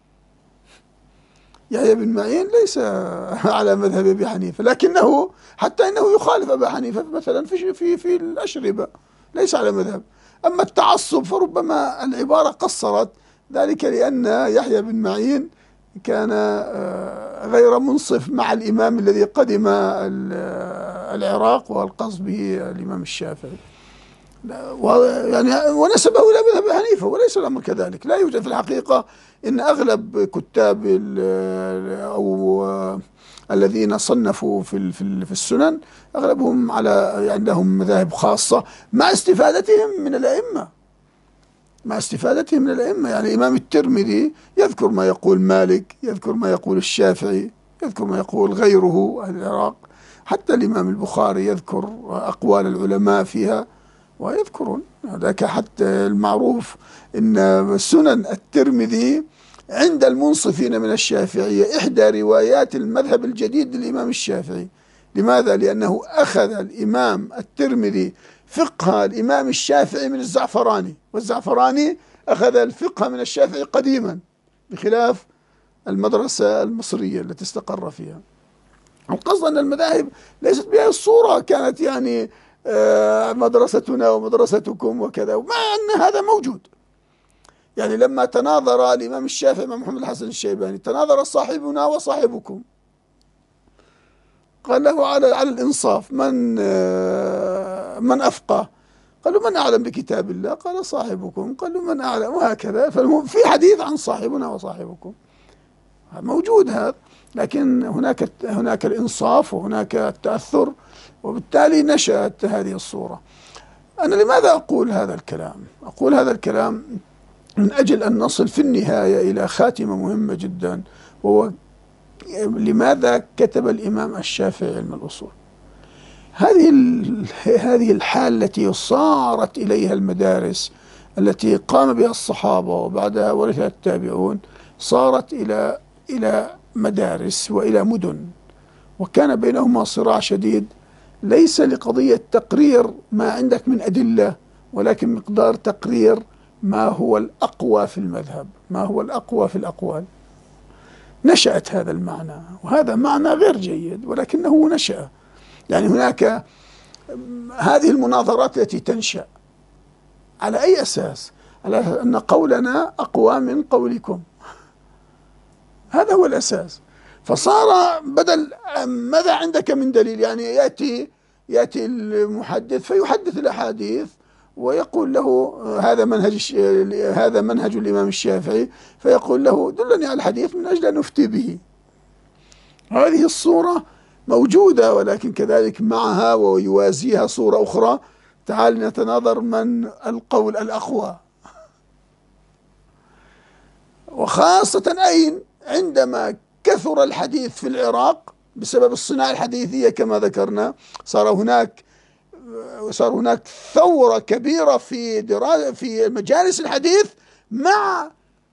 يحيى بن معين ليس على مذهب أبي حنيفة، لكنه حتى إنه يخالف أبا حنيفة مثلا في الأشربة، ليس على مذهب. أما التعصب فربما العبارة قصرت ذلك، لأن يحيى بن معين كان غير منصف مع الإمام الذي قدم العراق، والقصد به الإمام الشافعي. يعني ونسبه إلى مذهب حنيفة، وليس الأمر كذلك. لا يوجد في الحقيقة إن أغلب كتاب أو الذين صنفوا في السنن أغلبهم على عندهم مذاهب خاصة مع استفادتهم من الأئمة، مع استفادتهم من الأئمة. يعني الإمام الترمذي يذكر ما يقول مالك، يذكر ما يقول الشافعي، يذكر ما يقول غيره أهل العراق. حتى الإمام البخاري يذكر أقوال العلماء فيها ويذكرون ذاك. حتى المعروف أن سنن الترمذي عند المنصفين من الشافعية إحدى روايات المذهب الجديد للإمام الشافعي. لماذا؟ لأنه أخذ الإمام الترمذي فقه الإمام الشافعي من الزعفراني، والزعفراني أخذ الفقه من الشافعي قديما، بخلاف المدرسة المصرية التي استقر فيها. القصد أن المذاهب ليست بهذه الصورة، كانت يعني مدرستنا ومدرستكم وكذا، مع أن هذا موجود. يعني لما تناظر الإمام الشافعي مع محمد الحسن الشيباني، تناظر صاحبنا وصاحبكم، قال له على الإنصاف من أفقه؟ قالوا من أعلم بكتاب الله؟ قال صاحبكم. قالوا من أعلم؟ وهكذا. ففي حديث عن صاحبنا وصاحبكم موجود هذا، لكن هناك الإنصاف وهناك التأثر، وبالتالي نشأت هذه الصورة. أنا لماذا أقول هذا الكلام؟ أقول هذا الكلام من أجل أن نصل في النهاية إلى خاتمة مهمة جدا، وهو لماذا كتب الإمام الشافعي علم الأصول؟ هذه الحال التي صارت إليها المدارس التي قام بها الصحابة وبعدها ورثها التابعون، صارت إلى مدارس وإلى مدن، وكان بينهما صراع شديد، ليس لقضية تقرير ما عندك من أدلة، ولكن مقدار تقرير ما هو الأقوى في المذهب، ما هو الأقوى في الأقوال. نشأت هذا المعنى، وهذا معنى غير جيد ولكنه نشأ. يعني هناك هذه المناظرات التي تنشأ على أي أساس؟ على أن قولنا أقوى من قولكم، هذا هو الأساس. فصار بدل ماذا عندك من دليل؟ يعني يأتي المحدث فيحدث الأحاديث ويقول له هذا منهج الإمام الشافعي، فيقول له دلني على الحديث من أجل أن أفتي به. هذه الصورة موجودة، ولكن كذلك معها ويوازيها صورة أخرى. تعال نتناظر من القول الأقوى، وخاصة أين؟ عندما كثر الحديث في العراق بسبب الصناعة الحديثية كما ذكرنا. صار هناك ثورة كبيرة في مجالس الحديث مع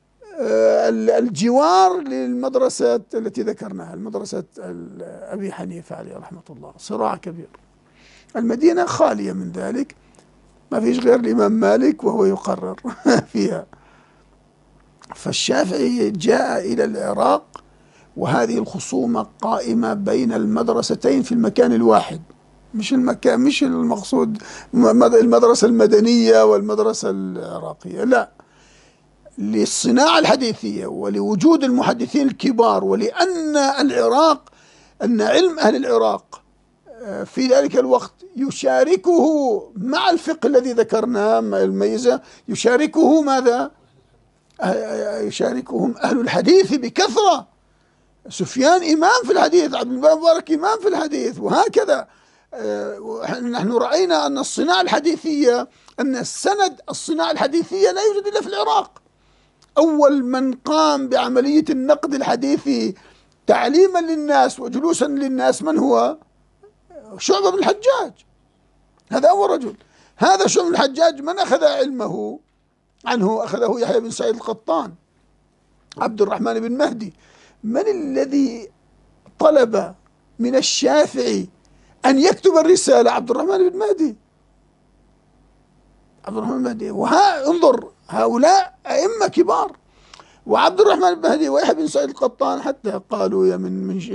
الجوار للمدرسة التي ذكرناها، المدرسة أبي حنيفة عليه رحمة الله. صراع كبير، المدينة خالية من ذلك، ما فيش غير الإمام مالك وهو يقرر فيها. فالشافعي جاء إلى العراق وهذه الخصومة قائمة بين المدرستين في المكان الواحد، مش المقصود المدرسة المدنية والمدرسة العراقية، لا، للصناعة الحديثية ولوجود المحدثين الكبار، ولأن علم أهل العراق في ذلك الوقت يشاركه مع الفقه الذي ذكرناه الميزة، يشاركه ماذا؟ يشاركهم أهل الحديث بكثرة. سفيان إمام في الحديث، عبد المبارك إمام في الحديث، وهكذا. نحن رأينا أن الصناعة الحديثية، أن الصناعة الحديثية لا يوجد إلا في العراق. أول من قام بعملية النقد الحديثي تعليما للناس وجلوسا للناس من هو؟ شعبة بن الحجاج. هذا أول رجل. هذا شعبة بن الحجاج من أخذ علمه عنه؟ أخذه يحيى بن سعيد القطان، عبد الرحمن بن مهدي. من الذي طلب من الشافعي أن يكتب الرسالة؟ عبد الرحمن بن مهدي. عبد الرحمن بن مهدي. انظر، هؤلاء أئمة كبار. وعبد الرحمن بن مهدي ويحيى بن سعيد القطان حتى قالوا يا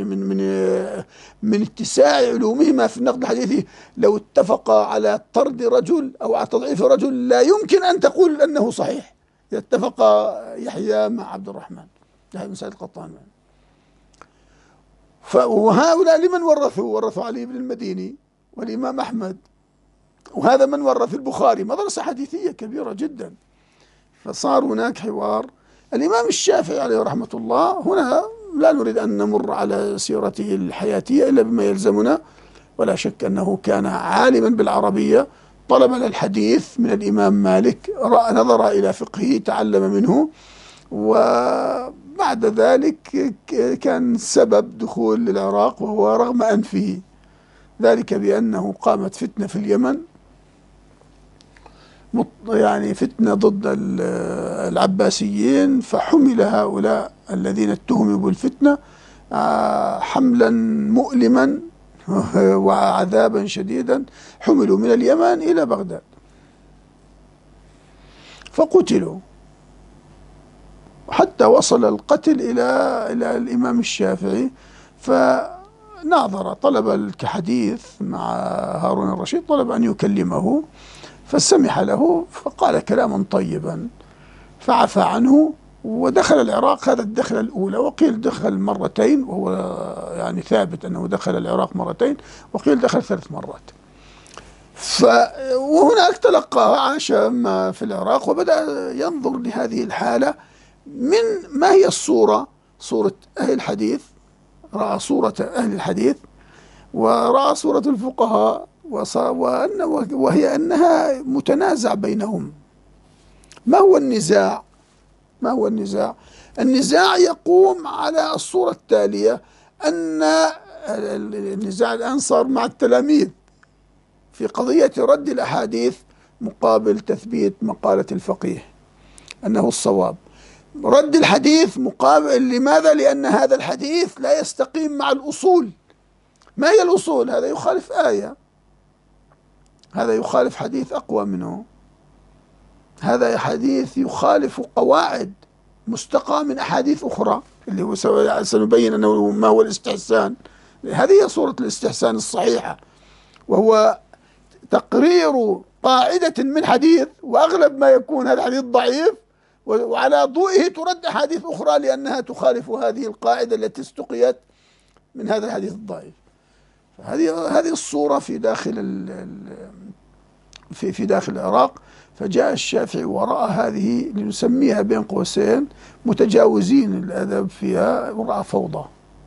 من اتساع علومهما في النقد الحديثي، لو اتفقا على طرد رجل أو على تضعيف رجل لا يمكن أن تقول أنه صحيح. اتفق يحيى مع عبد الرحمن، يحيى بن سعيد القطان. وهؤلاء لمن ورثوا؟ ورثوا علي بن المديني والإمام أحمد وهذا من ورث البخاري، مدرسة حديثية كبيرة جدا. فصار هناك حوار. الإمام الشافعي عليه رحمة الله، هنا لا نريد أن نمر على سيرته الحياتية إلا بما يلزمنا، ولا شك أنه كان عالما بالعربية، طلب الحديث من الإمام مالك، نظر إلى فقهه، تعلم منه، وبعد ذلك كان سبب دخول العراق، وهو رغم أنفه، ذلك بأنه قامت فتنة في اليمن، يعني فتنة ضد العباسيين، فحمل هؤلاء الذين اتهموا بالفتنة حملا مؤلما وعذابا شديدا، حملوا من اليمن إلى بغداد فقتلوا، حتى وصل القتل إلى الإمام الشافعي. فناظر، طلب الحديث مع هارون الرشيد، طلب أن يكلمه، فسمح له، فقال كلاما طيبا، فعفى عنه ودخل العراق. هذا الدخلة الأولى، وقيل دخل مرتين، وهو يعني ثابت أنه دخل العراق مرتين، وقيل دخل 3 مرات. وهناك تلقى، عاش في العراق، وبدأ ينظر لهذه الحالة من ما هي الصورة، صورة أهل الحديث، رأى صورة أهل الحديث، ورأى صورة الفقهاء، وهي أنها متنازع بينهم. ما هو النزاع؟ ما هو النزاع؟ النزاع يقوم على الصورة التالية، أن النزاع الآن صار مع التلاميذ في قضية رد الأحاديث مقابل تثبيت مقالة الفقيه أنه الصواب. رد الحديث مقابل، لماذا؟ لأن هذا الحديث لا يستقيم مع الأصول. ما هي الأصول؟ هذا يخالف آية، هذا يخالف حديث أقوى منه، هذا حديث يخالف قواعد مستقى من أحاديث أخرى، اللي هو سنبين أنه ما هو الاستحسان. هذه هي صورة الاستحسان الصحيحة، وهو تقرير قاعدة من حديث، وأغلب ما يكون هذا الحديث ضعيف، وعلى ضوئه ترد أحاديث أخرى لأنها تخالف هذه القاعدة التي استقيت من هذا الحديث الضعيف. هذه الصورة في داخل العراق. فجاء الشافعي ورأى هذه، لنسميها بين قوسين متجاوزين الأدب فيها، ورأى فوضى،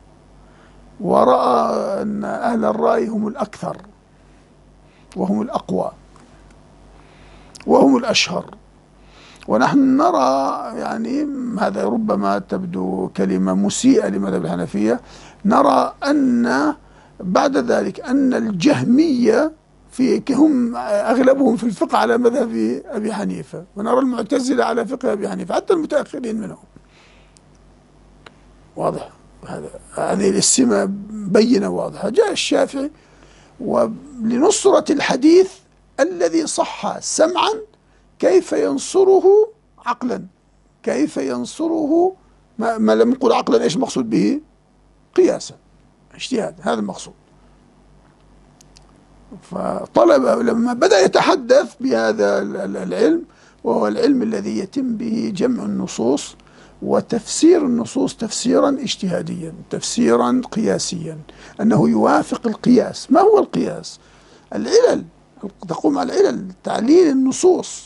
ورأى أن أهل الرأي هم الأكثر، وهم الأقوى، وهم الأشهر. ونحن نرى، يعني هذا ربما تبدو كلمة مسيئة لمذهب الحنفية، نرى أن بعد ذلك أن الجهمية هم أغلبهم في الفقه على مذهب أبي حنيفة، ونرى المعتزلة على فقه أبي حنيفة، حتى المتأخرين منهم. واضح؟ هذه السمة بينة واضحة. جاء الشافعي ولنصرة الحديث الذي صح سمعا، كيف ينصره عقلا؟ كيف ينصره؟ ما لم يقول عقلا، ايش مقصود به؟ قياسا، اجتهاد، هذا المقصود. فطلب، لما بدأ يتحدث بهذا العلم، وهو العلم الذي يتم به جمع النصوص وتفسير النصوص تفسيرا اجتهاديا، تفسيرا قياسيا، أنه يوافق القياس. ما هو القياس؟ العلل، تقوم على العلل، تعليل النصوص.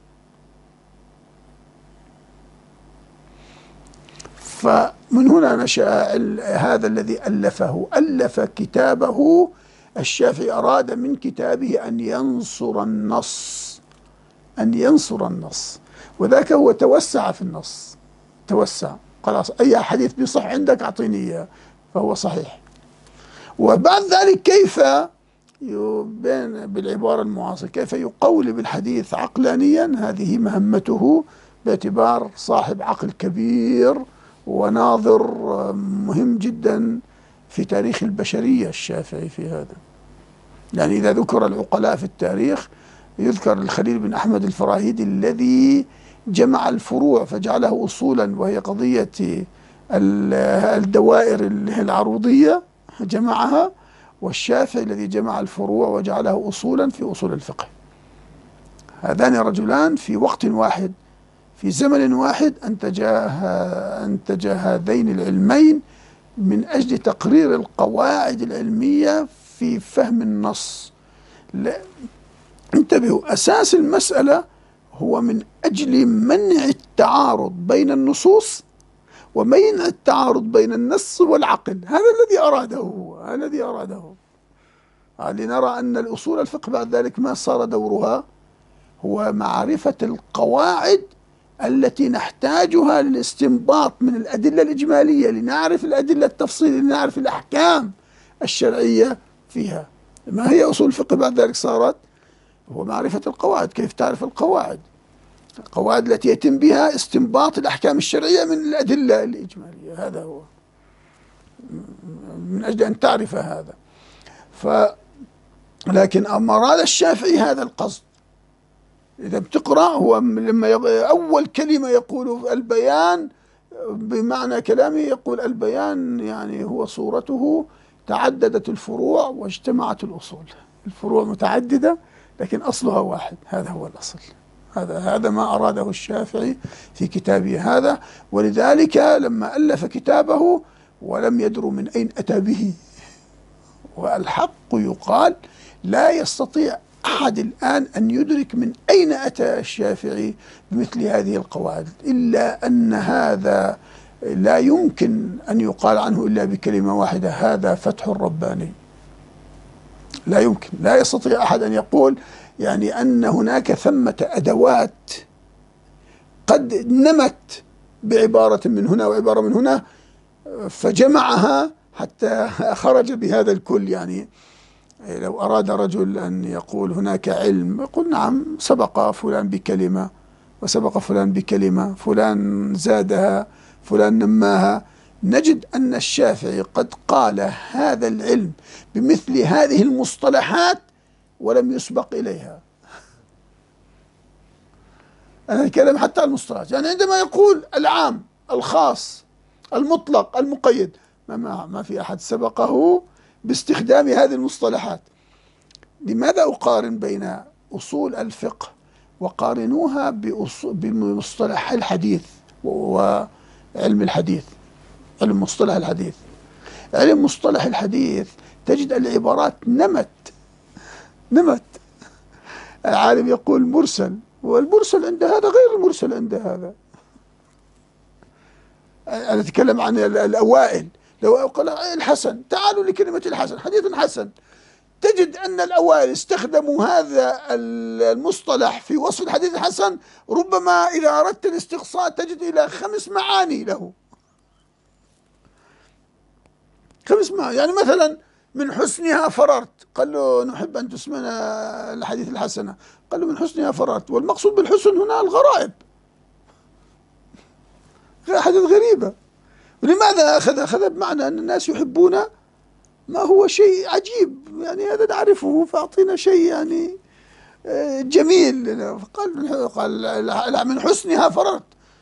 فمن هنا نشأ هذا الذي ألف كتابه. الشافعي أراد من كتابه أن ينصر النص، أن ينصر النص، وذاك هو توسع في النص، توسع، خلاص أي حديث بيصح عندك أعطيني إياه فهو صحيح. وبعد ذلك كيف بالعبارة المعاصرة كيف يقولب الحديث عقلانيا، هذه مهمته، باعتبار صاحب عقل كبير وناظر مهم جدا في تاريخ البشرية الشافعي في هذا. يعني إذا ذكر العقلاء في التاريخ يذكر الخليل بن أحمد الفراهيدي الذي جمع الفروع فجعله أصولا، وهي قضية الدوائر العروضية جمعها، والشافعي الذي جمع الفروع وجعله أصولا في أصول الفقه. هذان رجلان في وقت واحد في زمن واحد أنتج هذين العلمين من أجل تقرير القواعد العلمية في فهم النص. انتبهوا، أساس المسألة هو من أجل منع التعارض بين النصوص ومنع التعارض بين النص والعقل. هذا الذي أراده هو، هذا الذي أراده، لنرى أن الأصول الفقه بعد ذلك ما صار دورها هو معرفة القواعد التي نحتاجها للاستنباط من الأدلة الإجمالية، لنعرف الأدلة التفصيلية، لنعرف الأحكام الشرعية فيها. ما هي أصول الفقه بعد ذلك صارت؟ هو معرفة القواعد، كيف تعرف القواعد، القواعد التي يتم بها استنباط الأحكام الشرعية من الأدلة الإجمالية. هذا هو، من أجل أن تعرف هذا. لكن أراد الشافعي هذا القصد. إذا بتقرأ هو لما أول كلمة يقول البيان، بمعنى كلامه يقول البيان يعني هو صورته تعددت الفروع واجتمعت الأصول. الفروع متعددة لكن أصلها واحد، هذا هو الأصل. هذا ما أراده الشافعي في كتابه هذا. ولذلك لما ألف كتابه ولم يدروا من أين أتى به، والحق يقال لا يستطيع أحد الآن أن يدرك من أين أتى الشافعي بمثل هذه القواعد، إلا أن هذا لا يمكن أن يقال عنه إلا بكلمة واحدة: هذا فتح رباني. لا يمكن، لا يستطيع أحد أن يقول يعني أن هناك ثمة أدوات قد نمت بعبارة من هنا وعبارة من هنا فجمعها حتى خرج بهذا الكل. يعني لو أراد رجل أن يقول هناك علم، يقول نعم سبق فلان بكلمة وسبق فلان بكلمة، فلان زادها فلان نماها. نجد أن الشافعي قد قال هذا العلم بمثل هذه المصطلحات ولم يسبق إليها. أنا أتكلم حتى عن المصطلحات، يعني عندما يقول العام الخاص المطلق المقيد، ما في أحد سبقه باستخدام هذه المصطلحات. لماذا أقارن بين أصول الفقه وقارنوها بمصطلح الحديث وعلم الحديث؟ علم مصطلح الحديث، علم مصطلح الحديث تجد العبارات نمت. العالم يقول مرسل، والمرسل عند هذا غير المرسل عند هذا. أنا أتكلم عن الأوائل. لو قال الحسن، تعالوا لكلمة الحسن، حديث حسن، تجد أن الأوائل استخدموا هذا المصطلح في وصف الحديث الحسن، ربما إذا أردت الاستقصاء تجد إلى 5 معاني له. 5 معاني. يعني مثلا من حسنها فررت، قال له نحب أن تسمعنا الحديث الحسنة، قال له من حسنها فررت، والمقصود بالحسن هنا الغرائب، حديث غريبة. ولماذا أخذ بمعنى أن الناس يحبون ما هو شيء عجيب، يعني هذا نعرفه فأعطينا شيء يعني جميل. قال من حسنها فررت،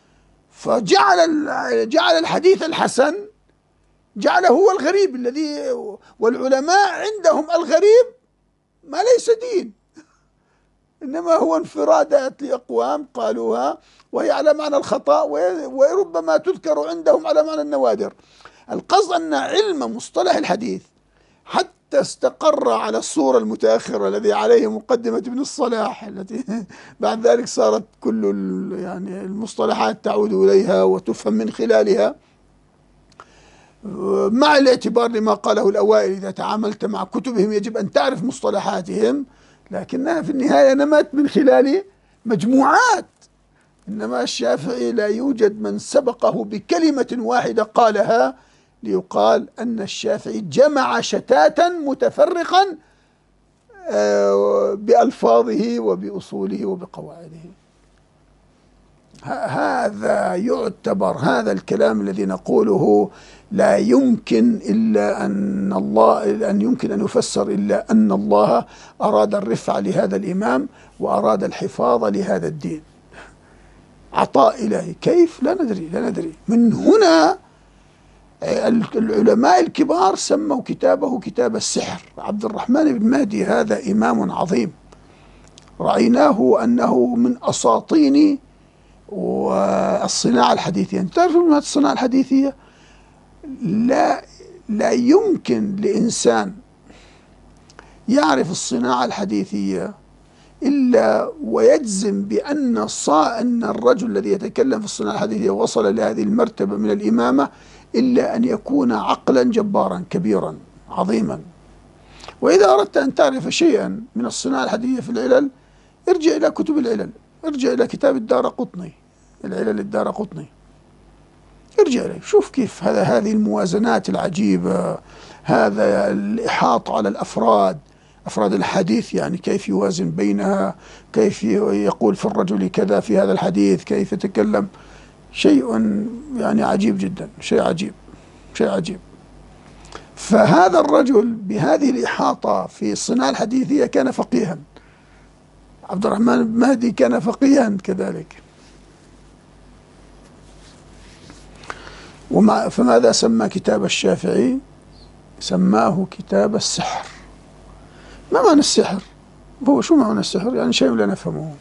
جعل الحديث الحسن جعله هو الغريب الذي، والعلماء عندهم الغريب ما ليس دين، إنما هو انفرادات لأقوام قالوها وهي على معنى الخطأ، وربما تذكر عندهم على معنى النوادر. القصد أن علم مصطلح الحديث حتى استقر على الصورة المتأخرة الذي عليه مقدمة ابن الصلاح، التي بعد ذلك صارت كل يعني المصطلحات تعود إليها وتفهم من خلالها، مع الاعتبار لما قاله الأوائل: إذا تعاملت مع كتبهم يجب أن تعرف مصطلحاتهم، لكنها في النهاية نمت من خلال مجموعات. إنما الشافعي لا يوجد من سبقه بكلمة واحدة قالها ليقال أن الشافعي جمع شتاتا متفرقا بألفاظه وبأصوله وبقواعده. هذا يعتبر، هذا الكلام الذي نقوله لا يمكن إلا أن يمكن أن يفسر إلا أن الله أراد الرفع لهذا الإمام وأراد الحفاظ لهذا الدين. عطاء إلهي، كيف؟ لا ندري. من هنا العلماء الكبار سموا كتابه كتاب السحر. عبد الرحمن بن مهدي هذا إمام عظيم، رأيناه أنه من أساطين والصناعة الحديثية. تعرفون الصناعة الحديثية لا يمكن لإنسان يعرف الصناعة الحديثية إلا ويجزم أن الرجل الذي يتكلم في الصناعة الحديثية وصل لهذه المرتبة من الإمامة إلا أن يكون عقلا جبارا كبيرا عظيما. وإذا أردت أن تعرف شيئا من الصناعة الحديثية في العلل، ارجع إلى كتب العلل، ارجع إلى كتاب الدارقطني، العلل الدارقطني، ارجع إليه، شوف كيف هذه الموازنات العجيبة، هذا الإحاطة على الأفراد، أفراد الحديث، يعني كيف يوازن بينها، كيف يقول في الرجل كذا في هذا الحديث، كيف يتكلم، شيء يعني عجيب جدا، شيء عجيب، شيء عجيب. فهذا الرجل بهذه الإحاطة في الصناعة الحديثية كان فقيها. عبد الرحمن بن مهدي كان فقيها كذلك. فماذا سمى كتاب الشافعي؟ سماه كتاب السحر. ما معنى السحر؟ هو شو معنى السحر؟ يعني شيء لا نفهمه،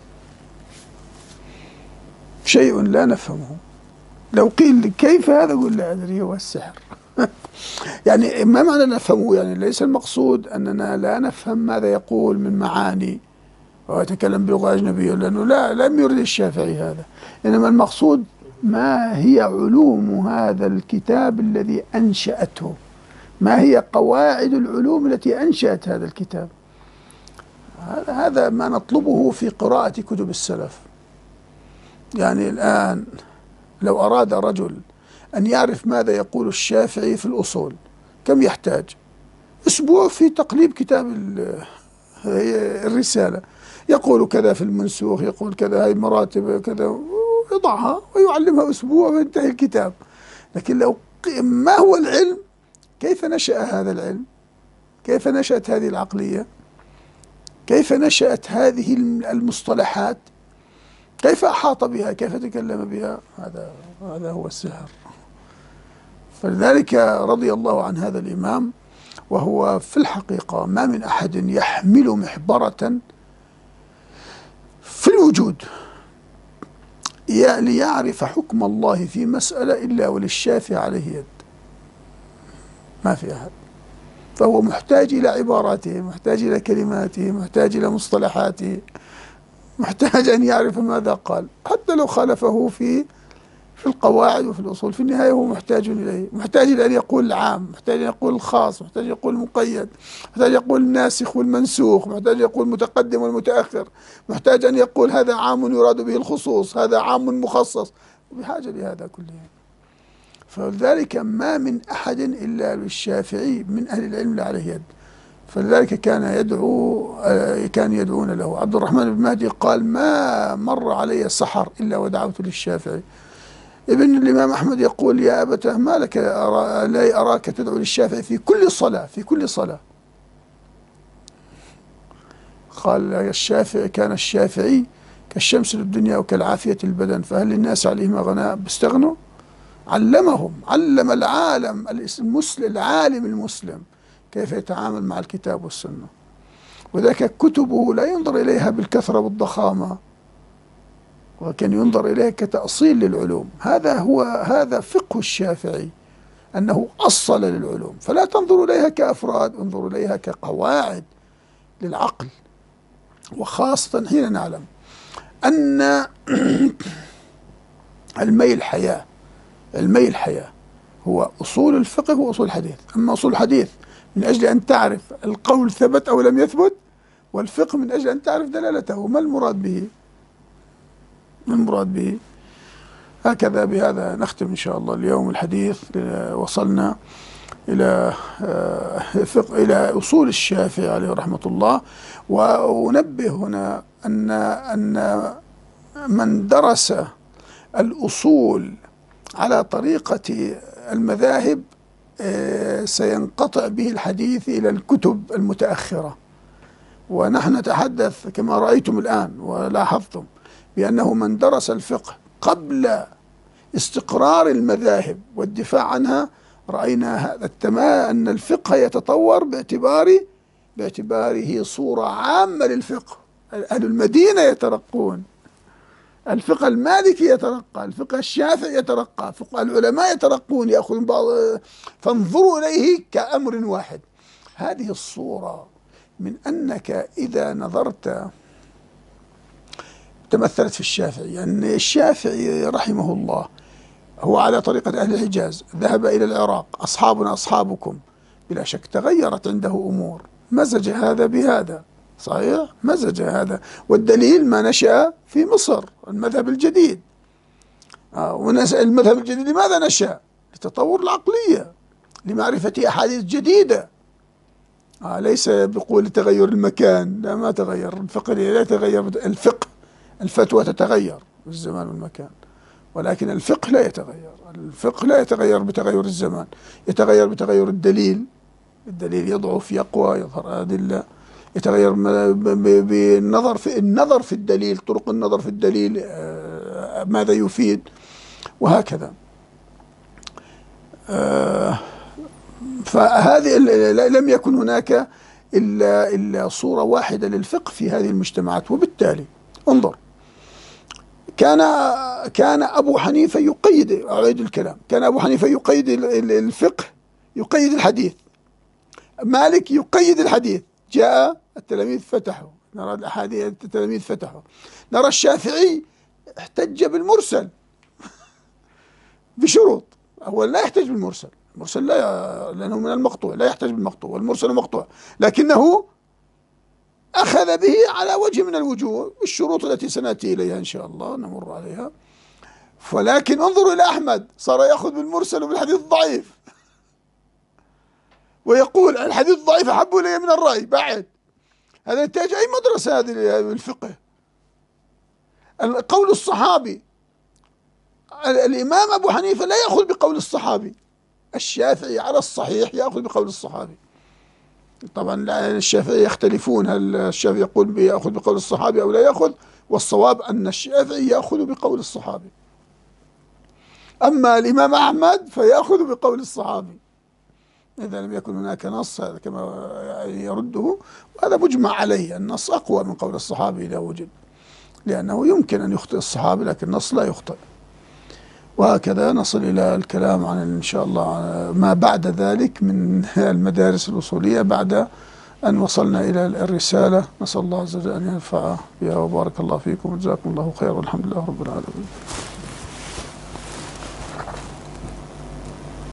شيء لا نفهمه. لو قيل كيف هذا قل لا أدري، هو السحر. يعني ما معنى نفهمه؟ يعني ليس المقصود أننا لا نفهم ماذا يقول من معاني ويتكلم بلغة أجنبية، لأنه لم يرد الشافعي هذا، إنما المقصود ما هي علوم هذا الكتاب الذي أنشأته، ما هي قواعد العلوم التي أنشأت هذا الكتاب. هذا ما نطلبه في قراءة كتب السلف. يعني الآن لو أراد رجل أن يعرف ماذا يقول الشافعي في الأصول، كم يحتاج؟ أسبوع في تقليب كتاب الرسالة، يقول كذا في المنسوخ، يقول كذا هي مراتب كذا، يضعها ويعلمها أسبوع وينتهي الكتاب. لكن ما هو العلم؟ كيف نشأ هذا العلم؟ كيف نشأت هذه العقلية؟ كيف نشأت هذه المصطلحات؟ كيف أحاط بها؟ كيف تكلم بها؟ هذا هو السحر. فلذلك رضي الله عن هذا الإمام. وهو في الحقيقة ما من أحد يحمل محبرة في الوجود ليعرف حكم الله في مسألة إلا وللشافعي عليه يد، ما في أحد. فهو محتاج إلى عباراته، محتاج إلى كلماته، محتاج إلى مصطلحاته، محتاج أن يعرف ماذا قال، حتى لو خالفه في القواعد وفي الأصول، في النهاية هو محتاج إليه، محتاج إلى أن يقول العام، محتاج أن يقول الخاص، محتاج أن يقول المقيد، محتاج أن يقول الناسخ والمنسوخ، محتاج أن يقول المتقدم والمتأخر، محتاج أن يقول هذا عام يراد به الخصوص، هذا عام مخصص، بحاجة لهذا كله. فلذلك ما من أحد إلا للشافعي من أهل العلم عليه يد. فلذلك كان يدعون له. عبد الرحمن بن مهدي قال ما مر علي سحر إلا ودعوت للشافعي. ابن الإمام أحمد يقول يا أبتاه ما لك لا أراك تدعو للشافعي في كل صلاة، في كل صلاة. قال كان الشافعي كالشمس للدنيا وكالعافية البدن، فهل للناس عليهما غناء بيستغنوا؟ علم العالم العالم المسلم كيف يتعامل مع الكتاب والسنة. وذلك كتبه لا ينظر إليها بالكثرة والضخامة، وكان ينظر إليها كتأصيل للعلوم. هذا فقه الشافعي، أنه أصل للعلوم، فلا تنظر إليها كأفراد، انظر إليها كقواعد للعقل. وخاصة حين نعلم أن علمي الحياة هو أصول الفقه وأصول الحديث. أما أصول الحديث من أجل أن تعرف القول ثبت أو لم يثبت، والفقه من أجل أن تعرف دلالته، ما المراد به، ما المراد به. هكذا بهذا نختم إن شاء الله اليوم الحديث. وصلنا إلى أصول الشافعي عليه رحمة الله. وأنبه هنا أن من درس الأصول على طريقة المذاهب سينقطع به الحديث إلى الكتب المتأخرة. ونحن نتحدث كما رأيتم الآن ولاحظتم بأنه من درس الفقه قبل استقرار المذاهب والدفاع عنها، رأينا هذا التمام، أن الفقه يتطور باعتباره صورة عامة للفقه. أهل المدينة يترقون، الفقه المالكي يترقى، الفقه الشافعي يترقى، فقه العلماء يترقون، يأخذون بعض، فانظروا إليه كأمر واحد. هذه الصورة من أنك إذا نظرت تمثلت في الشافعي، يعني الشافعي رحمه الله هو على طريقة أهل الحجاز، ذهب إلى العراق، أصحابنا أصحابكم، بلا شك تغيرت عنده أمور، مزج هذا بهذا، صحيح، مزج هذا، والدليل ما نشأ في مصر المذهب الجديد. المذهب الجديد لماذا نشأ؟ لتطور العقلية، لمعرفة أحاديث جديدة. ليس بقول تغير المكان، لا، ما تغير الفقه، لا يتغير الفقه، الفتوى تتغير بالزمان والمكان، ولكن الفقه لا يتغير. الفقه لا يتغير بتغير الزمان، يتغير بتغير الدليل، الدليل يضعف يقوى، يظهر أدلة، يتغير بالنظر في الدليل، طرق النظر في الدليل، ماذا يفيد، وهكذا. فهذه لم يكن هناك إلا صورة واحدة للفقه في هذه المجتمعات. وبالتالي انظر، كان أبو حنيفة يقيد، أعيد الكلام، كان أبو حنيفة يقيد الفقه، يقيد الحديث. مالك يقيد الحديث، جاء التلاميذ فتحوا، نرى الأحاديث التلاميذ فتحوا. نرى الشافعي احتج بالمرسل بشروط. أولا لا يحتج بالمرسل، المرسل لا، لأنه من المقطوع، لا يحتج بالمقطوع، والمرسل مقطوع، لكنه أخذ به على وجه من الوجوه بالشروط التي سنأتي إليها إن شاء الله، نمر عليها. ولكن انظروا إلى أحمد، صار يأخذ بالمرسل وبالحديث الضعيف، ويقول الحديث الضعيف أحب إلي من الرأي. بعد هذا نتاج أي مدرسة هذه الفقه؟ قول الصحابي، الإمام أبو حنيفة لا يأخذ بقول الصحابي، الشافعي على الصحيح يأخذ بقول الصحابي. طبعا الشافعي يختلفون، هل الشافعي يقول يأخذ بقول الصحابي أو لا يأخذ، والصواب أن الشافعي يأخذ بقول الصحابي. أما الإمام أحمد فيأخذ بقول الصحابي إذا لم يكن هناك نص، هذا كما يرده، وهذا مجمع عليه، النص أقوى من قول الصحابي إذا وجد، لأنه يمكن أن يخطئ الصحابي لكن النص لا يخطئ. وهكذا نصل إلى الكلام عن إن شاء الله ما بعد ذلك من المدارس الأصولية بعد أن وصلنا إلى الرسالة. نسأل الله عز وجل أن ينفع بها، وبارك الله فيكم وجزاكم الله خيرا، والحمد لله رب العالمين.